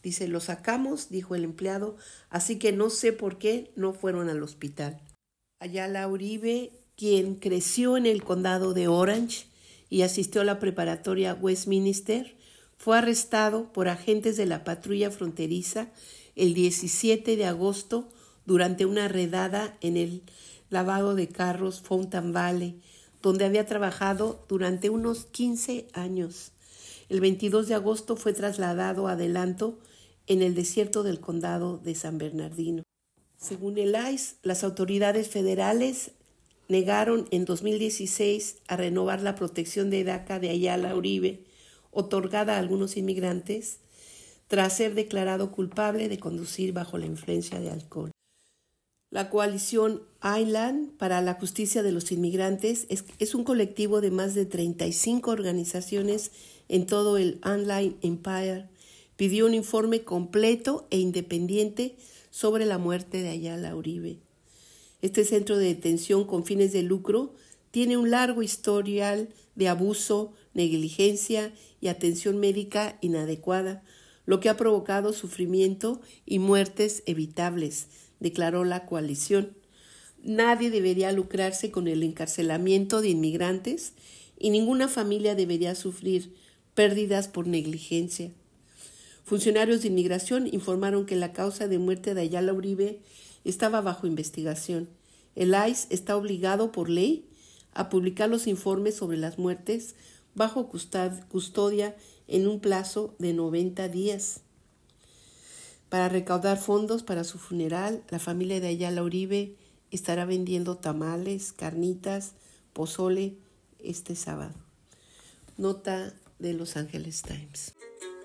Dice, lo sacamos, dijo el empleado, así que no sé por qué no fueron al hospital. Ayala Uribe, quien creció en el condado de Orange y asistió a la preparatoria Westminster, fue arrestado por agentes de la patrulla fronteriza el 17 de agosto durante una redada en el lavado de carros Fountain Valley, donde había trabajado durante unos 15 años. El 22 de agosto fue trasladado a Adelanto en el desierto del condado de San Bernardino. Según el ICE, las autoridades federales negaron en 2016 a renovar la protección de DACA de Ayala Uribe, otorgada a algunos inmigrantes, tras ser declarado culpable de conducir bajo la influencia de alcohol. La coalición Island para la Justicia de los Inmigrantes es un colectivo de más de 35 organizaciones en todo el Inland Empire. Pidió un informe completo e independiente sobre la muerte de Ayala Uribe. Este centro de detención con fines de lucro tiene un largo historial de abuso, negligencia y atención médica inadecuada, lo que ha provocado sufrimiento y muertes evitables, declaró la coalición. Nadie debería lucrarse con el encarcelamiento de inmigrantes y ninguna familia debería sufrir pérdidas por negligencia. Funcionarios de inmigración informaron que la causa de muerte de Ayala Uribe estaba bajo investigación. El ICE está obligado por ley a publicar los informes sobre las muertes bajo custodia en un plazo de 90 días. Para recaudar fondos para su funeral, la familia de Ayala Uribe estará vendiendo tamales, carnitas, pozole este sábado. Nota de Los Angeles Times.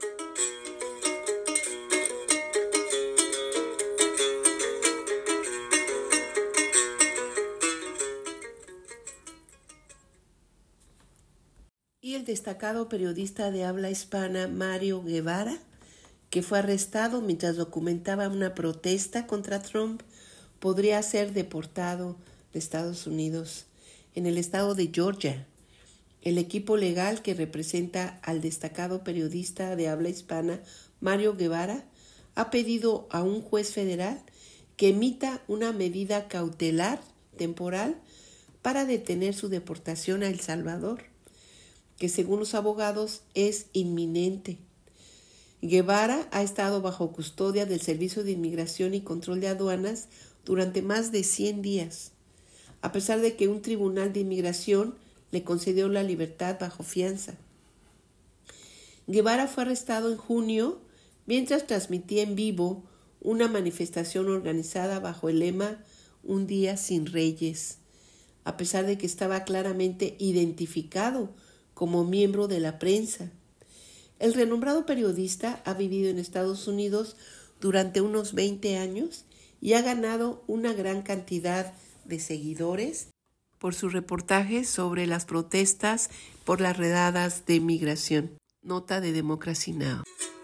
Y el destacado periodista de habla hispana Mario Guevara, que fue arrestado mientras documentaba una protesta contra Trump, podría ser deportado de Estados Unidos. En el estado de Georgia, el equipo legal que representa al destacado periodista de habla hispana Mario Guevara ha pedido a un juez federal que emita una medida cautelar temporal para detener su deportación a El Salvador, que según los abogados es inminente. Guevara ha estado bajo custodia del Servicio de Inmigración y Control de Aduanas durante más de 100 días, a pesar de que un tribunal de inmigración le concedió la libertad bajo fianza. Guevara fue arrestado en junio mientras transmitía en vivo una manifestación organizada bajo el lema Un día sin reyes, a pesar de que estaba claramente identificado como miembro de la prensa. El renombrado periodista ha vivido en Estados Unidos durante unos 20 años y ha ganado una gran cantidad de seguidores por sus reportajes sobre las protestas por las redadas de inmigración. Nota de Democracy Now!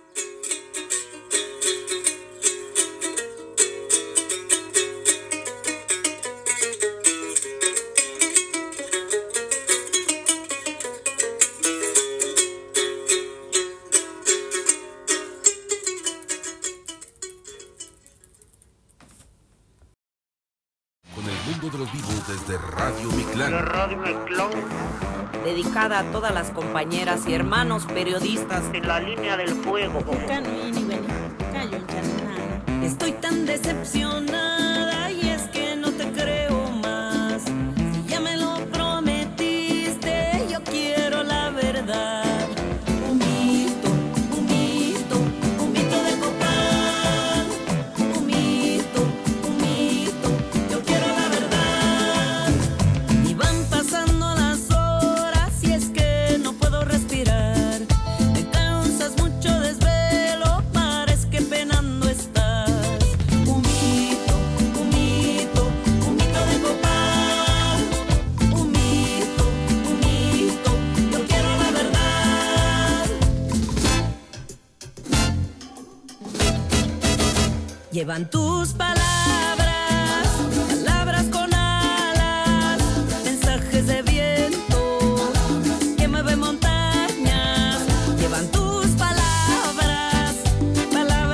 De los vivos desde Radio Mictlán. La Radio Mictlán, dedicada a todas las compañeras y hermanos periodistas en la línea del fuego. Estoy tan decepcionada y es que no te creo más. Si ya me lo prometiste, yo quiero la verdad. Llevan tus palabras, palabras con alas, mensajes de viento que mueven montañas. Llevan tus palabras, palabras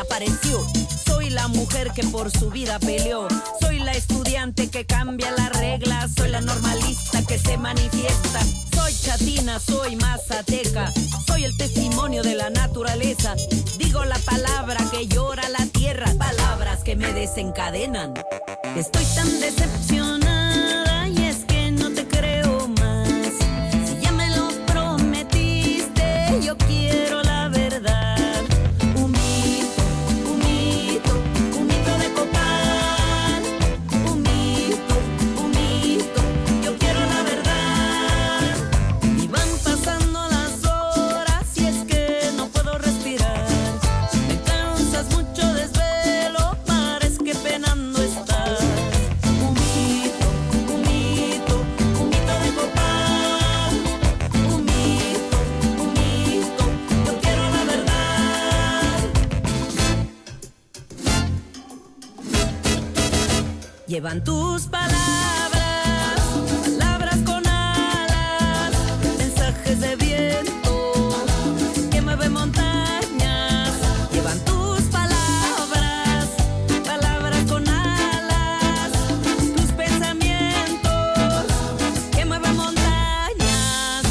desapareció. Soy la mujer que por su vida peleó. Soy la estudiante que cambia las reglas. Soy la normalista que se manifiesta. Soy chatina, soy mazateca. Soy el testimonio de la naturaleza. Digo la palabra que llora la tierra. Palabras que me desencadenan. Estoy tan decepcionada y es que no te creo más. Si ya me lo prometiste, yo quiero la verdad. Un mito, un mito, un mito de copal. Un mito, yo quiero la verdad. Y van pasando las horas y es que no puedo respirar. Me causas mucho desvelo, parece que penando estás. Un mito, un mito, un mito de copal. Un mito, yo quiero la verdad. Llevan tus palabras, palabras con alas, mensajes de viento que mueven montañas. Llevan tus palabras, palabras con alas, tus pensamientos que mueven montañas.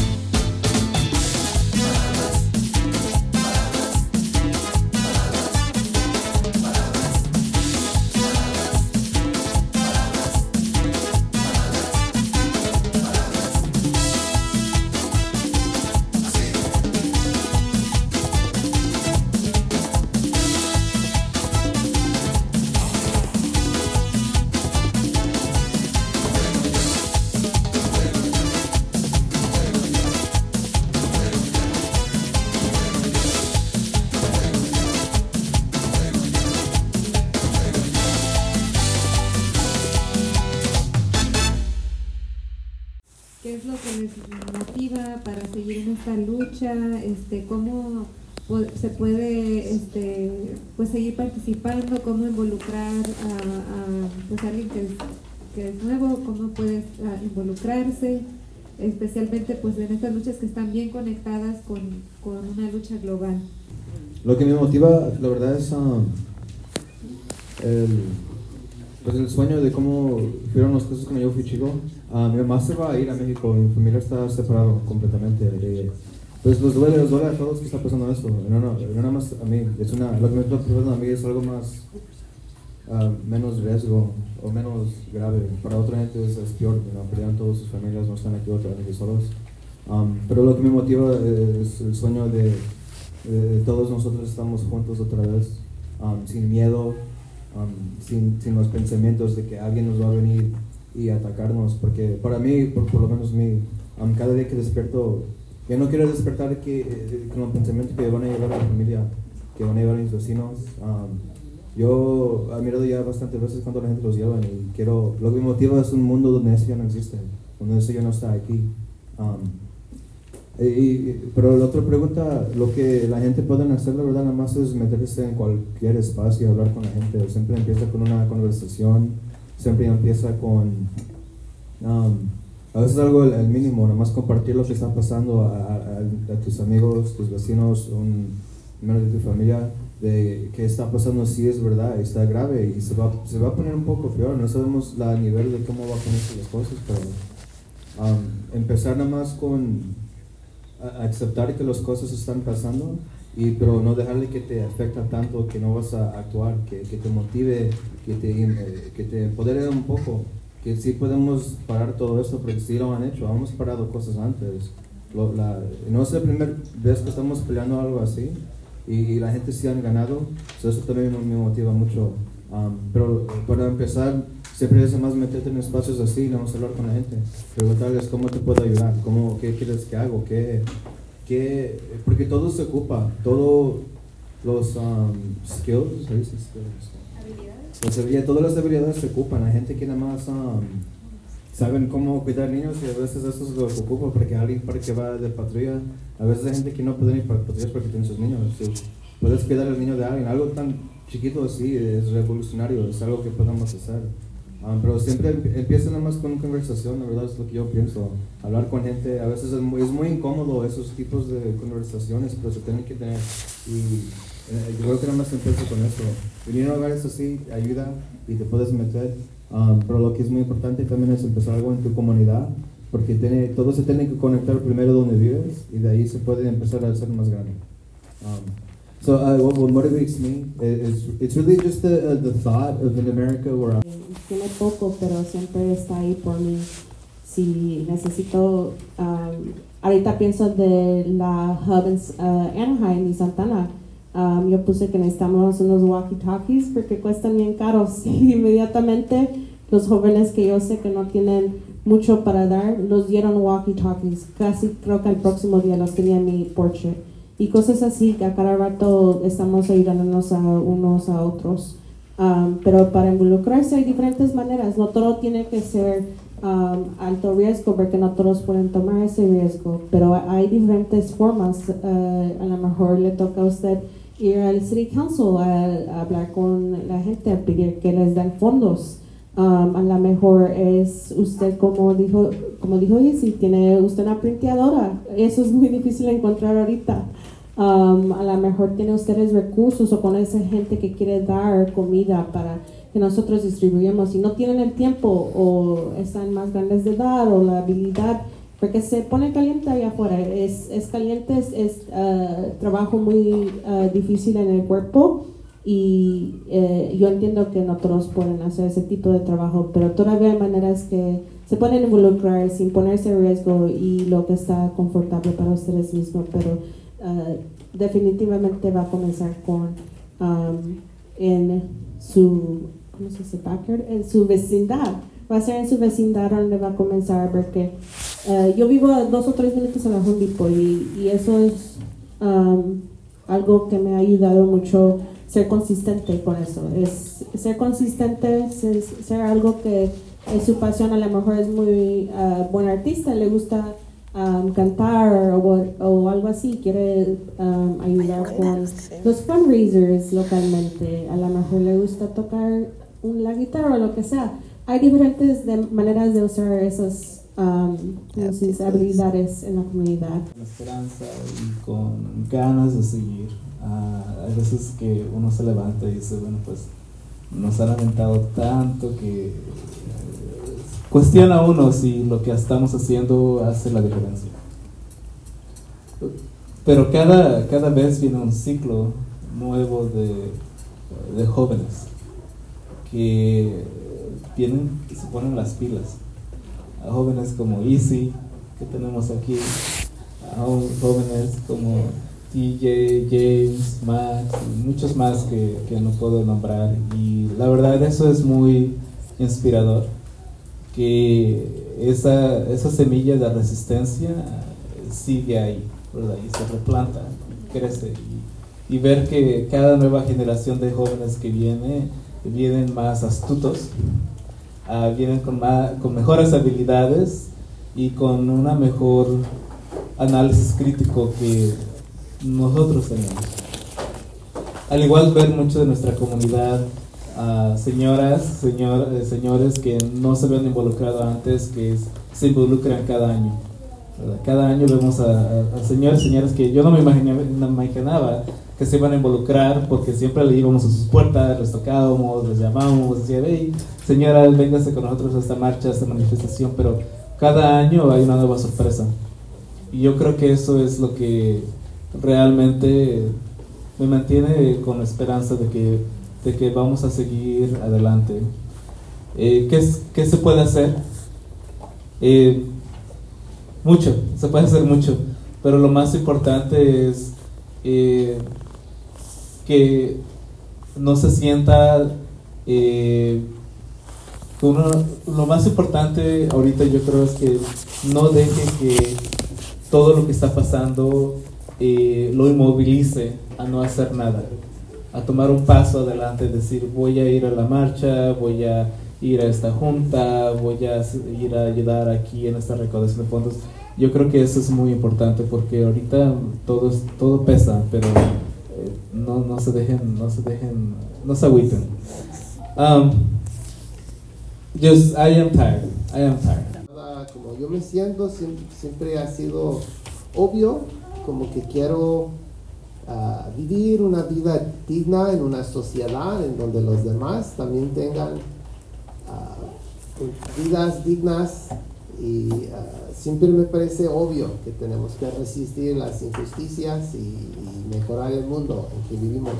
¿Qué es lo que les motiva para seguir en esta lucha? ¿Cómo se puede pues seguir participando? ¿Cómo involucrar a pues alguien que es nuevo? ¿Cómo puede involucrarse? Especialmente pues en estas luchas que están bien conectadas con una lucha global. Lo que me motiva, la verdad, es el sueño de cómo fueron las cosas cuando yo fui chico. Mi mamá se va a ir a México, mi familia está separada completamente. Pues nos duele a todos que está pasando esto. No nada más a mí. Lo que me está pasando a mí es algo más, menos riesgo o menos grave. Para otra gente es peor, perdieron todas sus familias, no están aquí otra vez solos. Pero lo que me motiva es el sueño de todos nosotros estamos juntos otra vez, sin miedo, sin los pensamientos de que alguien nos va a venir y atacarnos, porque para mí, por lo menos mí, cada día que despierto, yo no quiero despertar con el pensamiento que van a llegar a la familia, que van a llegar a mis vecinos. Yo he mirado ya bastantes veces cuando la gente los lleva y lo que me motiva es un mundo donde eso ya no existe, donde eso ya no está aquí. Pero la otra pregunta, lo que la gente puede hacer, la verdad, nada más es meterse en cualquier espacio y hablar con la gente. Siempre empieza con una conversación, siempre empieza con, a veces algo el mínimo, nada más compartir lo que está pasando a tus amigos, tus vecinos, un miembro de tu familia, de qué está pasando, si es verdad, está grave y se va a poner un poco peor. No sabemos el nivel de cómo va a ponerse las cosas, pero empezar nada más con a aceptar que las cosas están pasando, pero no dejarle que te afecta tanto que no vas a actuar, que te motive, que te empodere un poco, que sí podemos parar todo esto, porque sí lo han hecho, hemos parado cosas antes. No es la primera vez que estamos peleando algo así, y la gente sí han ganado, eso también me motiva mucho. Pero para empezar, siempre es más meterte en espacios así, vamos a hablar con la gente, preguntarles cómo te puedo ayudar, qué quieres que hago, porque todo se ocupa, todos los skills, todas las habilidades se ocupan. Hay gente que nada más saben cómo cuidar niños y a veces eso es lo que ocupa porque alguien para que va de patrulla, a veces hay gente que no puede ir para patrullas porque tiene sus niños. Si puedes cuidar al niño de alguien, algo tan chiquito así es revolucionario, es algo que podemos hacer. Pero siempre empieza nada más con una conversación, la verdad es lo que yo pienso, hablar con gente. A veces es muy incómodo esos tipos de conversaciones, pero se tienen que tener. Y Yo creo que nada más empiezo con eso. Venir a lugares así ayuda y te puedes meter, pero lo que es muy importante también es empezar algo en tu comunidad, porque todo se tiene que conectar primero donde vives y de ahí se puede empezar a ser más grande. So what motivates me is it's really just the thought of in America where tiene poco, pero siempre está ahí por mí. Si necesito, ahorita pienso de la hub en Anaheim y Santana. Yo puse que necesitamos unos walkie-talkies porque cuestan bien caros. Y inmediatamente los jóvenes que yo sé que no tienen mucho para dar, los dieron walkie-talkies. Casi creo que el próximo día los tenía en mi porche. Y cosas así, que a cada rato estamos ayudándonos a unos a otros. Pero para involucrarse hay diferentes maneras. No todo tiene que ser alto riesgo, porque no todos pueden tomar ese riesgo. Pero hay diferentes formas. A lo mejor le toca a usted ir al City Council a hablar con la gente, a pedir que les den fondos. A lo mejor es usted, como dijo si tiene usted una printeadora. Eso es muy difícil de encontrar ahorita. A lo mejor tiene ustedes recursos o con esa gente que quiere dar comida para que nosotros distribuyamos y no tienen el tiempo o están más grandes de edad o la habilidad, porque se pone caliente allá afuera. Es caliente, es trabajo muy difícil en el cuerpo y yo entiendo que no todos pueden hacer ese tipo de trabajo, pero todavía hay maneras que se pueden involucrar sin ponerse en riesgo y lo que está confortable para ustedes mismos, pero definitivamente va a comenzar con en su, ¿cómo se dice? Backyard, en su vecindad. Va a ser en su vecindad donde va a comenzar, porque yo vivo a 2 o 3 minutos a la Home Depot y eso es algo que me ha ayudado mucho, ser consistente con eso. Es ser consistente, ser algo que es su pasión. A lo mejor es muy buen artista, le gusta cantar o algo así, quiere ayudar con los fundraisers localmente, a lo mejor le gusta tocar la guitarra o lo que sea. Hay diferentes maneras de usar esas habilidades en la comunidad. Con esperanza y con ganas de seguir. Hay veces que uno se levanta y dice, bueno, pues nos han lamentado tanto que cuestiona uno si lo que estamos haciendo hace la diferencia. Pero cada vez viene un ciclo nuevo de jóvenes que vienen y se ponen las pilas. A jóvenes como Easy, que tenemos aquí, a jóvenes como TJ, James, Max, y muchos más que no puedo nombrar. Y la verdad eso es muy inspirador, que esa semilla de resistencia sigue ahí, ¿verdad? Y se replanta, crece, y ver que cada nueva generación de jóvenes que vienen más astutos, vienen con mejores habilidades y con una mejor análisis crítico que nosotros tenemos. Al igual ver mucho de nuestra comunidad, señores que no se habían involucrado antes, que se involucran cada año, ¿verdad? Cada año vemos a señores que yo no me imaginaba que se iban a involucrar, porque siempre le íbamos a sus puertas, les tocábamos, les llamábamos, decía, hey, señora, véngase con nosotros a esta marcha, a esta manifestación, pero cada año hay una nueva sorpresa. Y yo creo que eso es lo que realmente me mantiene con esperanza de que vamos a seguir adelante. ¿Qué se puede hacer? Mucho, se puede hacer mucho, pero lo más importante es que no se sienta lo más importante ahorita yo creo es que no deje que todo lo que está pasando lo inmovilice a no hacer nada, a tomar un paso adelante, decir voy a ir a la marcha, voy a ir a esta junta, voy a ir a ayudar aquí en esta recaudación de fondos. Yo creo que eso es muy importante, porque ahorita todo pesa, pero no se agüiten. I am tired. Como yo me siento, siempre ha sido obvio, como que quiero vivir una vida digna en una sociedad en donde los demás también tengan vidas dignas, y siempre me parece obvio que tenemos que resistir las injusticias y mejorar el mundo en que vivimos.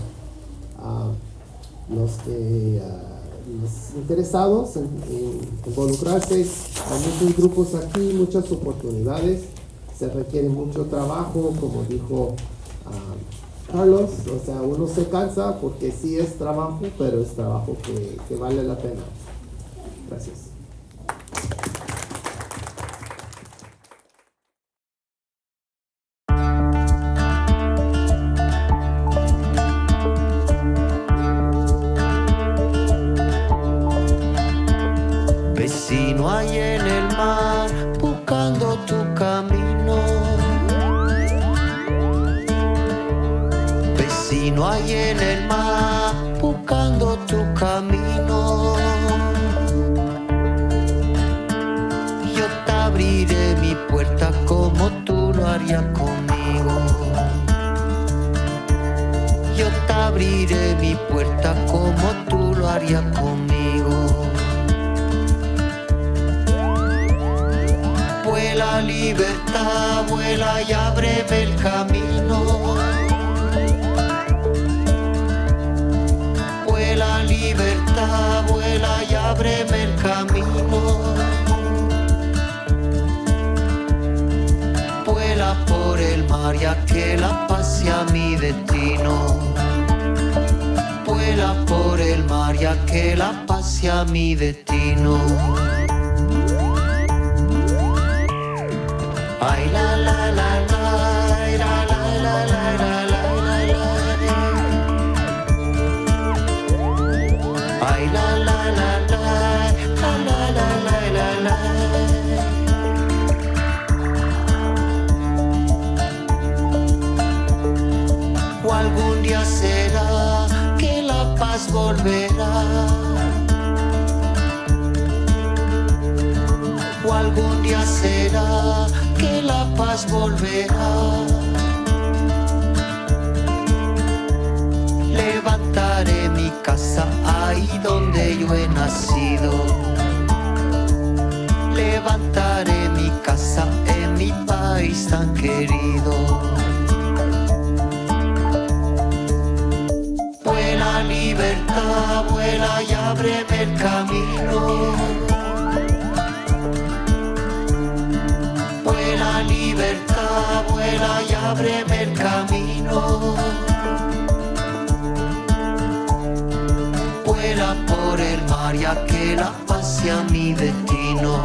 Los interesados en involucrarse, hay muchos grupos aquí, muchas oportunidades, se requiere mucho trabajo, como dijo Carlos, o sea, uno se cansa porque sí es trabajo, pero es trabajo que vale la pena. Gracias. Vecino, hay en el mar buscando tu camino. Vecino, hay en el mar buscando tu camino. Yo te abriré mi puerta como tú lo harías conmigo. Yo te abriré mi puerta como tú lo harías conmigo. Vuela libertad, vuela y ábreme el camino. Vuela libertad, vuela y ábreme el camino. Vuela por el mar ya que la paz sea mi destino. Vuela por el mar ya que la paz sea mi destino. Ay, la la la la, la la la la la la la. Ay, la la la la, la la la la la. O algún día será que la paz volverá. O algún día será que la paz volverá. Levantaré mi casa ahí donde yo he nacido. Levantaré mi casa en mi país tan querido. Vuela libertad, vuela y ábreme el camino. Vuela libertad, vuela y ábreme el camino. Vuela por el mar ya que la paz sea mi destino.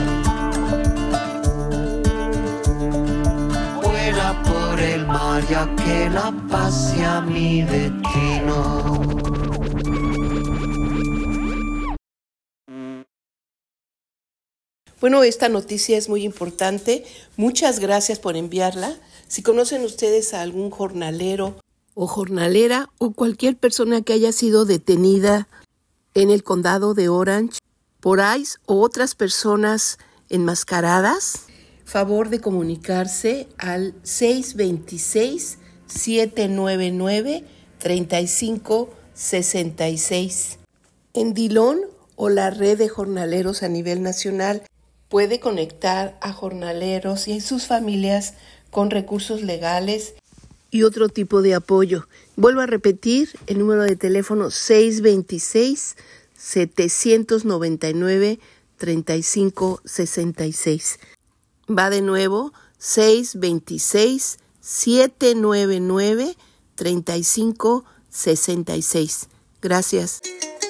Vuela por el mar ya que la paz sea mi destino. Bueno, esta noticia es muy importante. Muchas gracias por enviarla. Si conocen ustedes a algún jornalero o jornalera o cualquier persona que haya sido detenida en el condado de Orange por ICE o otras personas enmascaradas, favor de comunicarse al 626-799-3566. En Dillon o la red de jornaleros a nivel nacional puede conectar a jornaleros y sus familias con recursos legales y otro tipo de apoyo. Vuelvo a repetir el número de teléfono 626-799-3566. Va de nuevo, 626-799-3566. Gracias.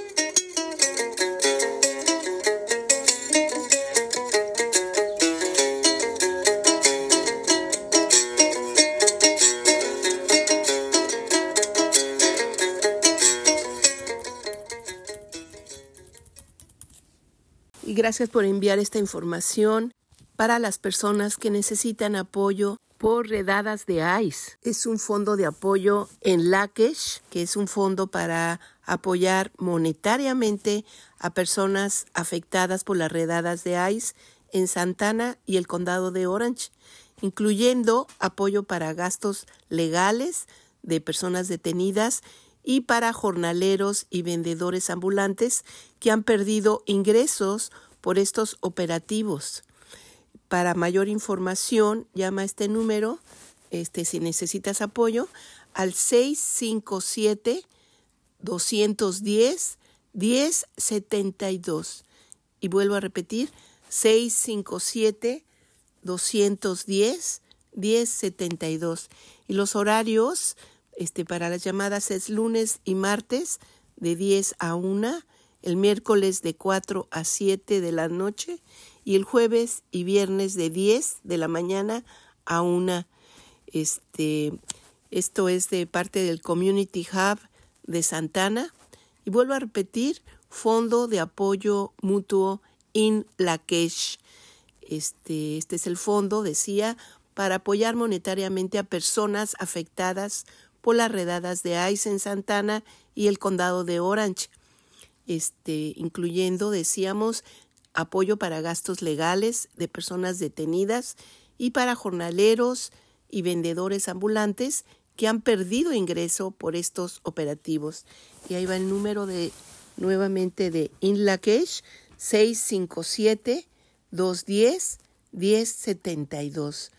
Y gracias por enviar esta información para las personas que necesitan apoyo por redadas de ICE. Es un fondo de apoyo en Lakesh, que es un fondo para apoyar monetariamente a personas afectadas por las redadas de ICE en Santana y el condado de Orange, incluyendo apoyo para gastos legales de personas detenidas y para jornaleros y vendedores ambulantes que han perdido ingresos por estos operativos. Para mayor información, llama a este número, si necesitas apoyo, al 657-210-1072. Y vuelvo a repetir, 657-210-1072. Y los horarios para las llamadas es lunes y martes de 10 a 1, el miércoles de 4 a 7 de la noche y el jueves y viernes de 10 de la mañana a 1. Esto es de parte del Community Hub de Santana. Y vuelvo a repetir, Fondo de Apoyo Mutuo in Lakesh. Este es el fondo, decía, para apoyar monetariamente a personas afectadas por las redadas de ICE en Santana y el condado de Orange, incluyendo, decíamos, apoyo para gastos legales de personas detenidas y para jornaleros y vendedores ambulantes que han perdido ingreso por estos operativos. Y ahí va el número nuevamente de In Lakesh, 657-210-1072.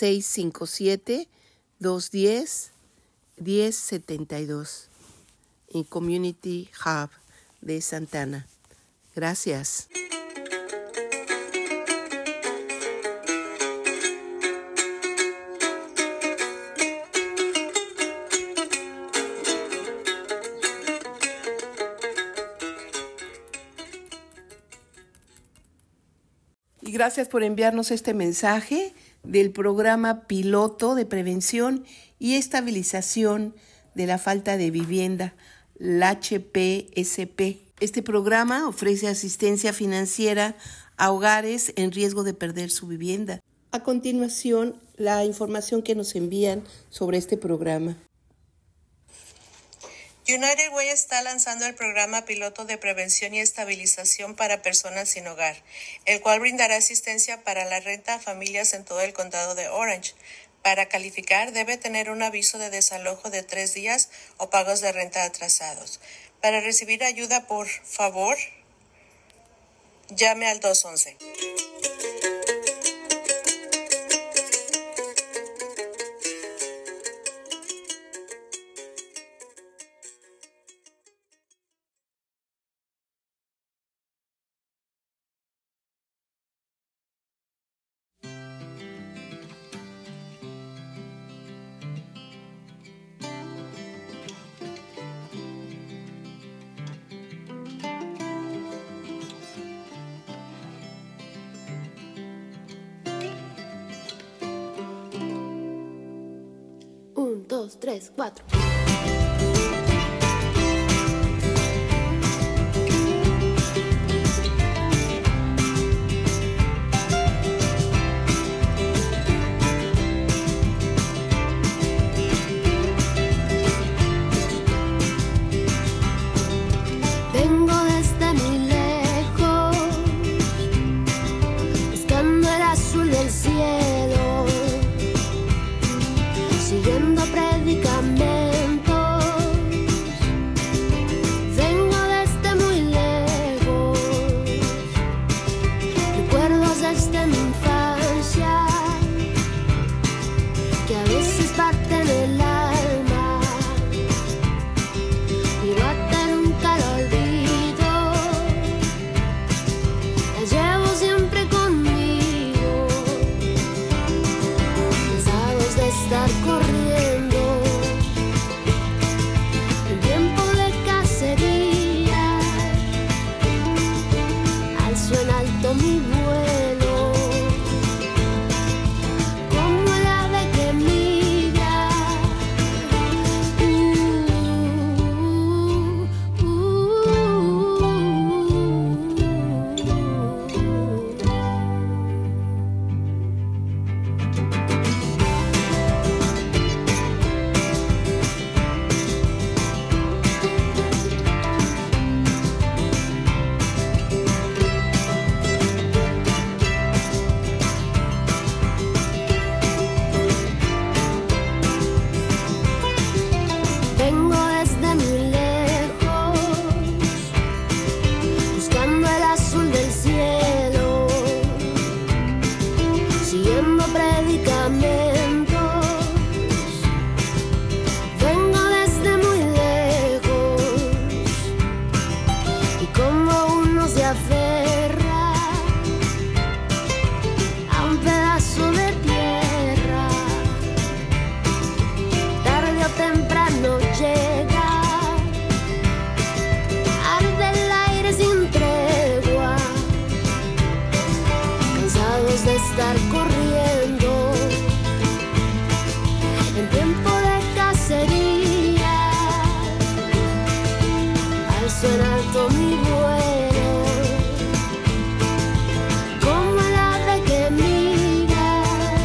657-210-1072. En Community Hub de Santana. Gracias. Y gracias por enviarnos este mensaje del programa piloto de prevención y estabilización de la falta de vivienda, el HPSP. Este programa ofrece asistencia financiera a hogares en riesgo de perder su vivienda. A continuación, la información que nos envían sobre este programa. United Way está lanzando el programa piloto de prevención y estabilización para personas sin hogar, el cual brindará asistencia para la renta a familias en todo el condado de Orange. Para calificar, debe tener un aviso de desalojo de 3 días o pagos de renta atrasados. Para recibir ayuda, por favor, llame al 211. Un, dos, tres, cuatro. Vengo desde muy lejos, buscando el azul del cielo, siguiendo predicamentos. Vengo desde muy lejos, recuerdos desde mi infancia que a veces parten el alma. Mi bata nunca lo olvido, la llevo siempre conmigo, cansados de estar corriendo en tiempo de cacería. Alzo en alto mi vuelo como el ave que migra. lejos de estar corriendo. En tiempo de cacería, alzo en alto mi vuelo, como el ave que mira.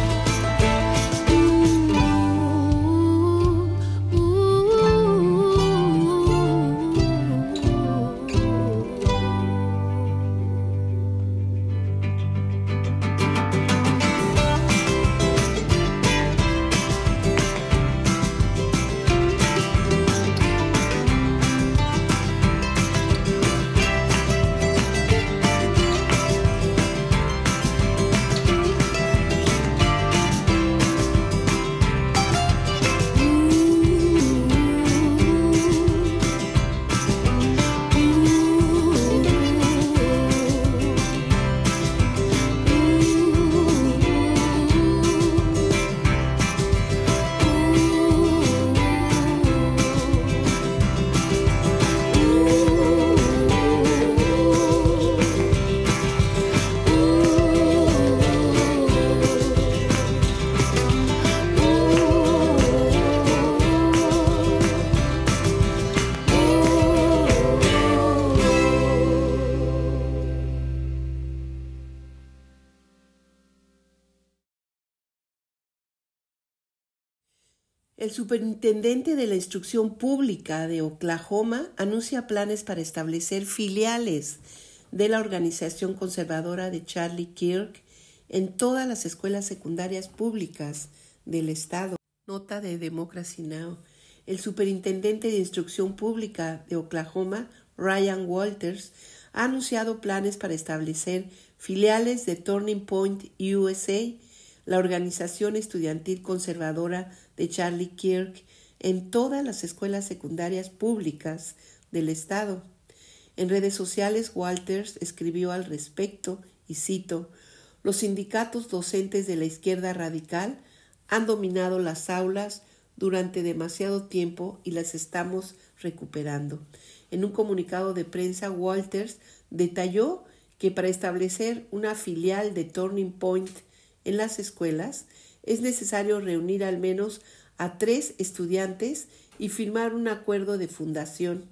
El superintendente de la instrucción pública de Oklahoma anuncia planes para establecer filiales de la organización conservadora de Charlie Kirk en todas las escuelas secundarias públicas del estado. Nota de Democracy Now! El superintendente de instrucción pública de Oklahoma, Ryan Walters, ha anunciado planes para establecer filiales de Turning Point USA, la organización estudiantil conservadora de Charlie Kirk, en todas las escuelas secundarias públicas del estado. En redes sociales, Walters escribió al respecto, y cito: "Los sindicatos docentes de la izquierda radical han dominado las aulas durante demasiado tiempo y las estamos recuperando". En un comunicado de prensa, Walters detalló que para establecer una filial de Turning Point en las escuelas es necesario reunir al menos a 3 estudiantes y firmar un acuerdo de fundación.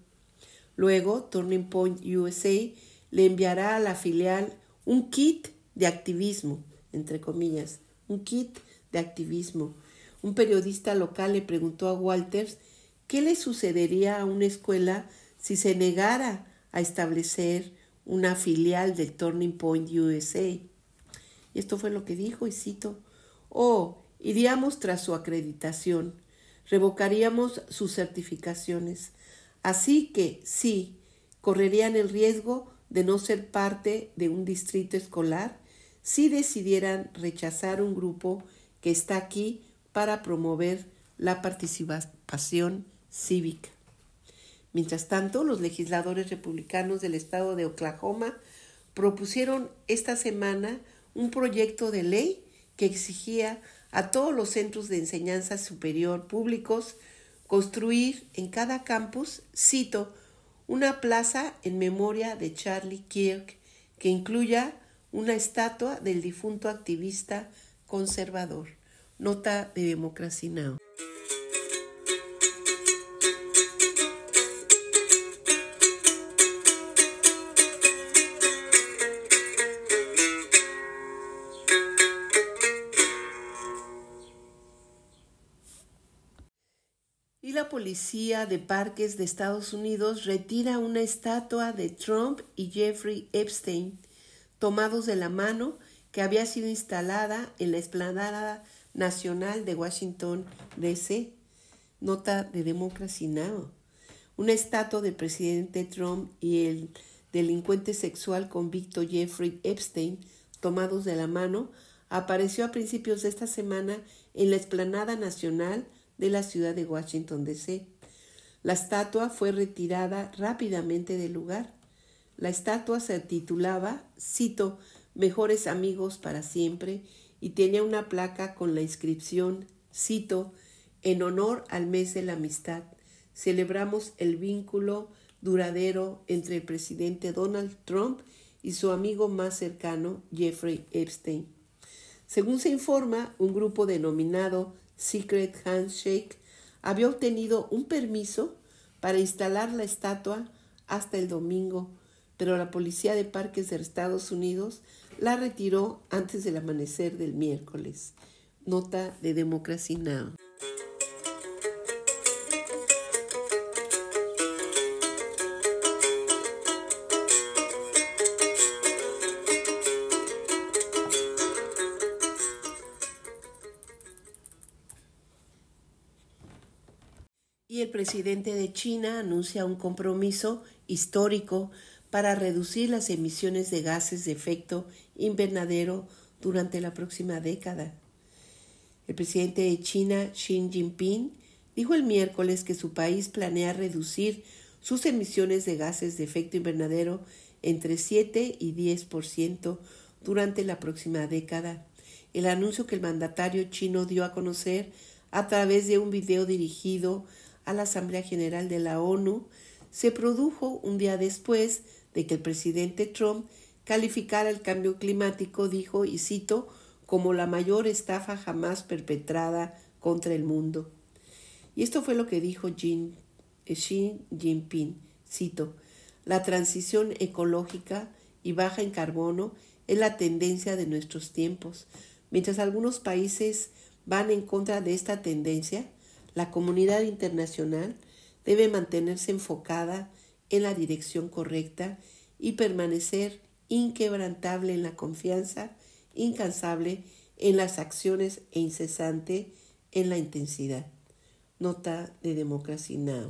Luego, Turning Point USA le enviará a la filial un kit de activismo, entre comillas, un kit de activismo. Un periodista local le preguntó a Walters qué le sucedería a una escuela si se negara a establecer una filial del Turning Point USA. Y esto fue lo que dijo, y cito: "Oh, iríamos tras su acreditación, revocaríamos sus certificaciones. Así que, sí, correrían el riesgo de no ser parte de un distrito escolar si decidieran rechazar un grupo que está aquí para promover la participación cívica". Mientras tanto, los legisladores republicanos del estado de Oklahoma propusieron esta semana un proyecto de ley que exigía a todos los centros de enseñanza superior públicos construir en cada campus, cito, una plaza en memoria de Charlie Kirk que incluya una estatua del difunto activista conservador. Nota de Democracy Now! La policía de parques de Estados Unidos retira una estatua de Trump y Jeffrey Epstein, tomados de la mano, que había sido instalada en la explanada nacional de Washington, D.C. Nota de Democracy Now! Una estatua del presidente Trump y el delincuente sexual convicto Jeffrey Epstein, tomados de la mano, apareció a principios de esta semana en la explanada nacional de la ciudad de Washington, D.C. La estatua fue retirada rápidamente del lugar. La estatua se titulaba, cito, "Mejores amigos para siempre", y tenía una placa con la inscripción, cito, "En honor al mes de la amistad, celebramos el vínculo duradero entre el presidente Donald Trump y su amigo más cercano, Jeffrey Epstein". Según se informa, un grupo denominado Secret Handshake había obtenido un permiso para instalar la estatua hasta el domingo, pero la Policía de Parques de Estados Unidos la retiró antes del amanecer del miércoles. Nota de Democracy Now! Y el presidente de China anuncia un compromiso histórico para reducir las emisiones de gases de efecto invernadero durante la próxima década. El presidente de China, Xi Jinping, dijo el miércoles que su país planea reducir sus emisiones de gases de efecto invernadero entre 7 y 10% durante la próxima década. El anuncio que el mandatario chino dio a conocer a través de un video dirigido a la Asamblea General de la ONU se produjo un día después de que el presidente Trump calificara el cambio climático, dijo, y cito, como la mayor estafa jamás perpetrada contra el mundo. Y esto fue lo que dijo Xi Jinping, cito, la transición ecológica y baja en carbono es la tendencia de nuestros tiempos. Mientras algunos países van en contra de esta tendencia, la comunidad internacional debe mantenerse enfocada en la dirección correcta y permanecer inquebrantable en la confianza, incansable en las acciones e incesante en la intensidad. Nota de Democracy Now!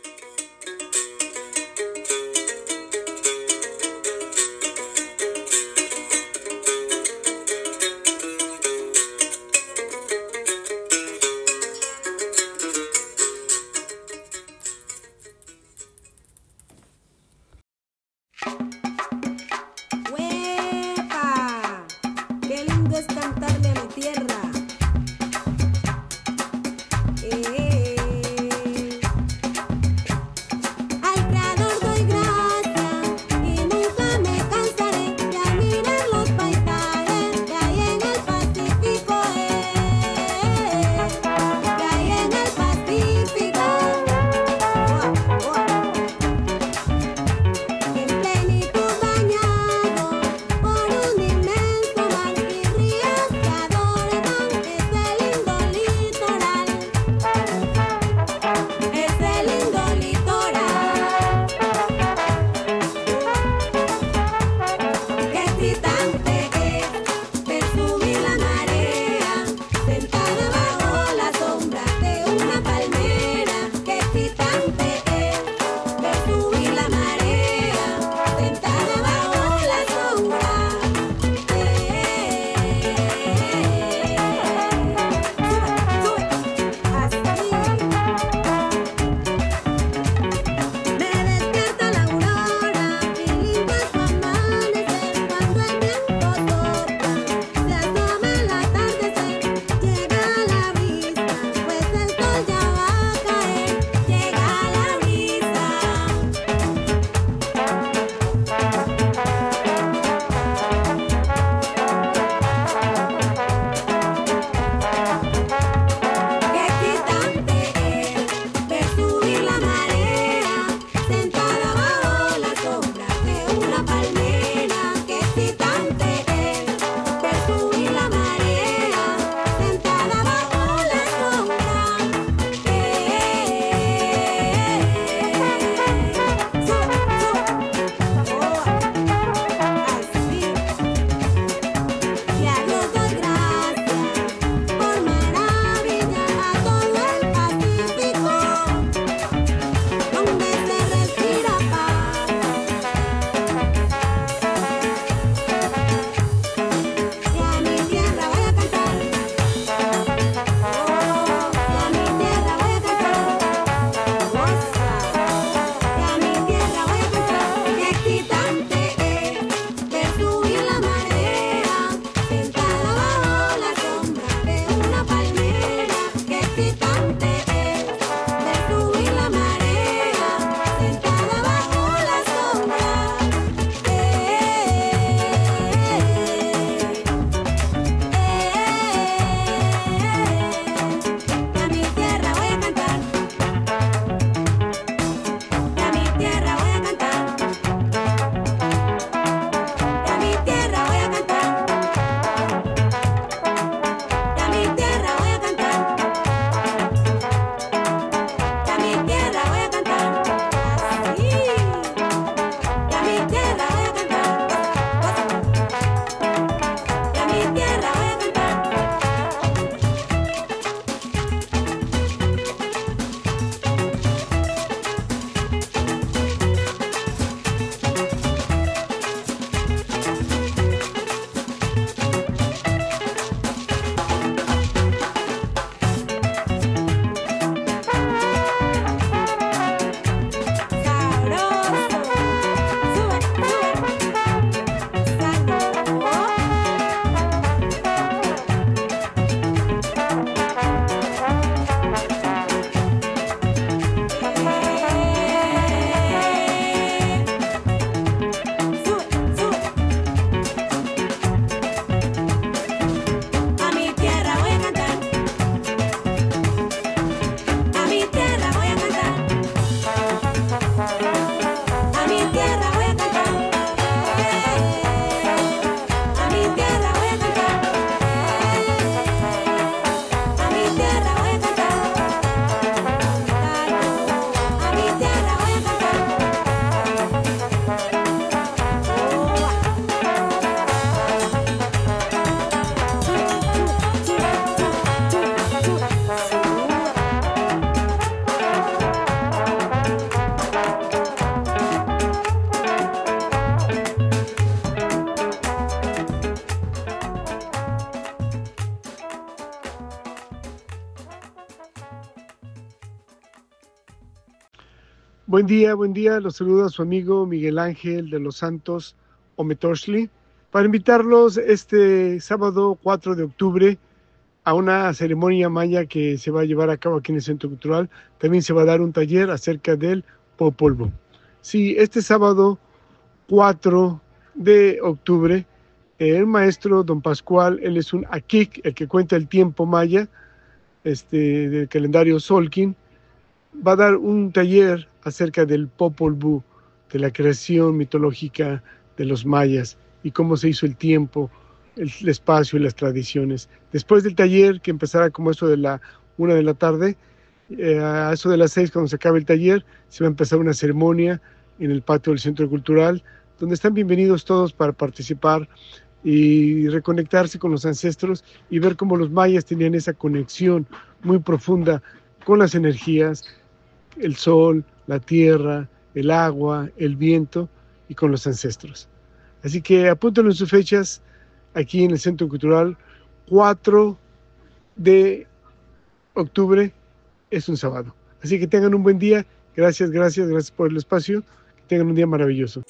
¡Huepa! ¡Qué lindo es cantarle a mi tierra! Buen día, los saluda su amigo Miguel Ángel de los Santos Ometoshli, para invitarlos este sábado 4 de octubre a una ceremonia maya que se va a llevar a cabo aquí en el Centro Cultural. También se va a dar un taller acerca del Popol Vuh. Sí, este sábado 4 de octubre, el maestro Don Pascual, él es un Akik, el que cuenta el tiempo maya, del calendario Solkin, va a dar un taller acerca del Popol Vuh, de la creación mitológica de los mayas y cómo se hizo el tiempo, el espacio y las tradiciones. Después del taller, que empezará como eso de la 1 de la tarde, a eso de las 6, cuando se acabe el taller, se va a empezar una ceremonia en el patio del Centro Cultural, donde están bienvenidos todos para participar y reconectarse con los ancestros y ver cómo los mayas tenían esa conexión muy profunda con las energías, el sol, la tierra, el agua, el viento y con los ancestros. Así que apúntenlo en sus fechas aquí en el Centro Cultural. 4 de octubre es un sábado. Así que tengan un buen día. Gracias por el espacio. Que tengan un día maravilloso.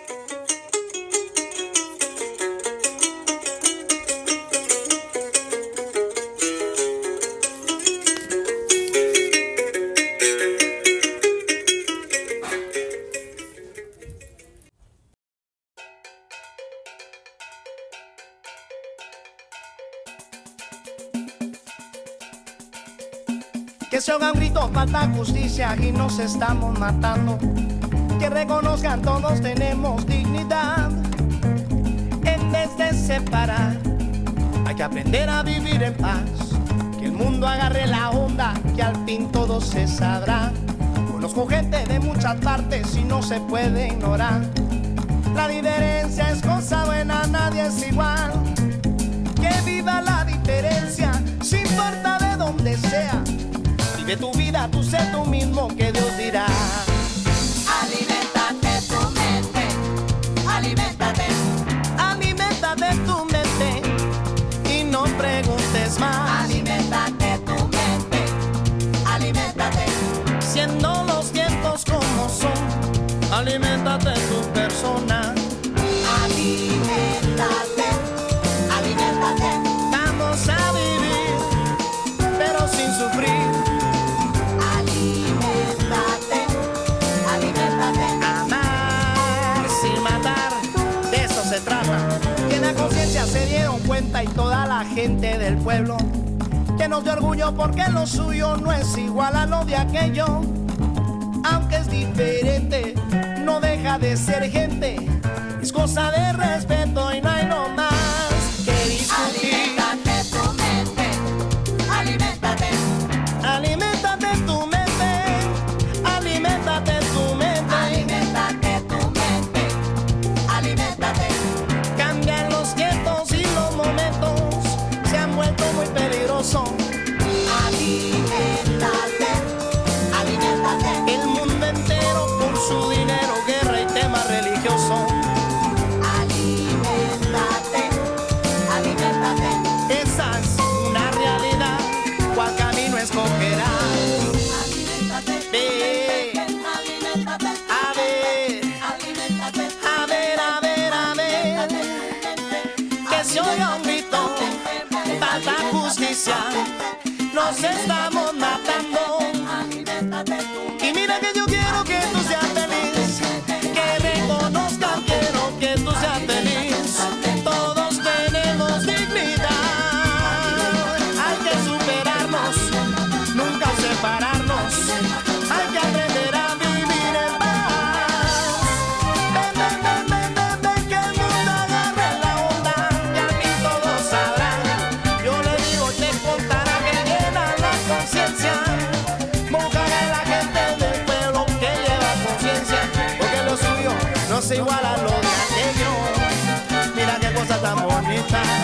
Que se oiga un grito, falta justicia y nos estamos matando. Que reconozcan todos tenemos dignidad. En vez de separar, hay que aprender a vivir en paz. Que el mundo agarre la onda, que al fin todo se sabrá. Conozco gente de muchas partes y no se puede ignorar. La diferencia es cosa buena, nadie es igual. Que viva la diferencia, sin importa de dónde sea. Vive tu vida, tú sé tú mismo, que Dios dirá. Aliméntate tu mente, aliméntate. Aliméntate tu mente y no preguntes más. Aliméntate tu mente, aliméntate. Siendo los tiempos como son, aliméntate tu persona. Aliméntate, aliméntate. Vamos a vivir, pero sin sufrir. Se dieron cuenta y toda la gente del pueblo que nos dio orgullo porque lo suyo no es igual a lo de aquello. Aunque es diferente, no deja de ser gente. Es cosa de respeto y no hay no más que discutir. Aliméntate tu mente, aliméntate. Aliméntate tu mente, aliméntate tu mente. Aliméntate tu mente, aliméntate. Cambian los tiempos y los momentos se han vuelto muy peligrosos. Aliméntate, aliméntate. El mundo entero por su dinero, guerra y tema religioso. Aliméntate, aliméntate. Esa es una realidad, ¿cuál camino escogerás? Aliméntate, aliméntate. A ver, aliméntate. A ver, a ver, a ver. Que se oiga un grito, falta justicia, nos estamos matando. Y mira que yo quiero que tú seas feliz, que reconozcan, quiero que tú seas feliz. Todos tenemos dignidad, hay que superarnos, nunca separarnos, hay que aprender a vivir en paz. Ven, ven, ven, ven, ven, ven, que el mundo agarre la onda, y al fin todos sabrán. Yo le digo y te contará que llena la conciencia. Mojará a la gente del pueblo que lleva conciencia, porque lo suyo no se iguala a lo de aquello. Mira qué cosa tan bonita.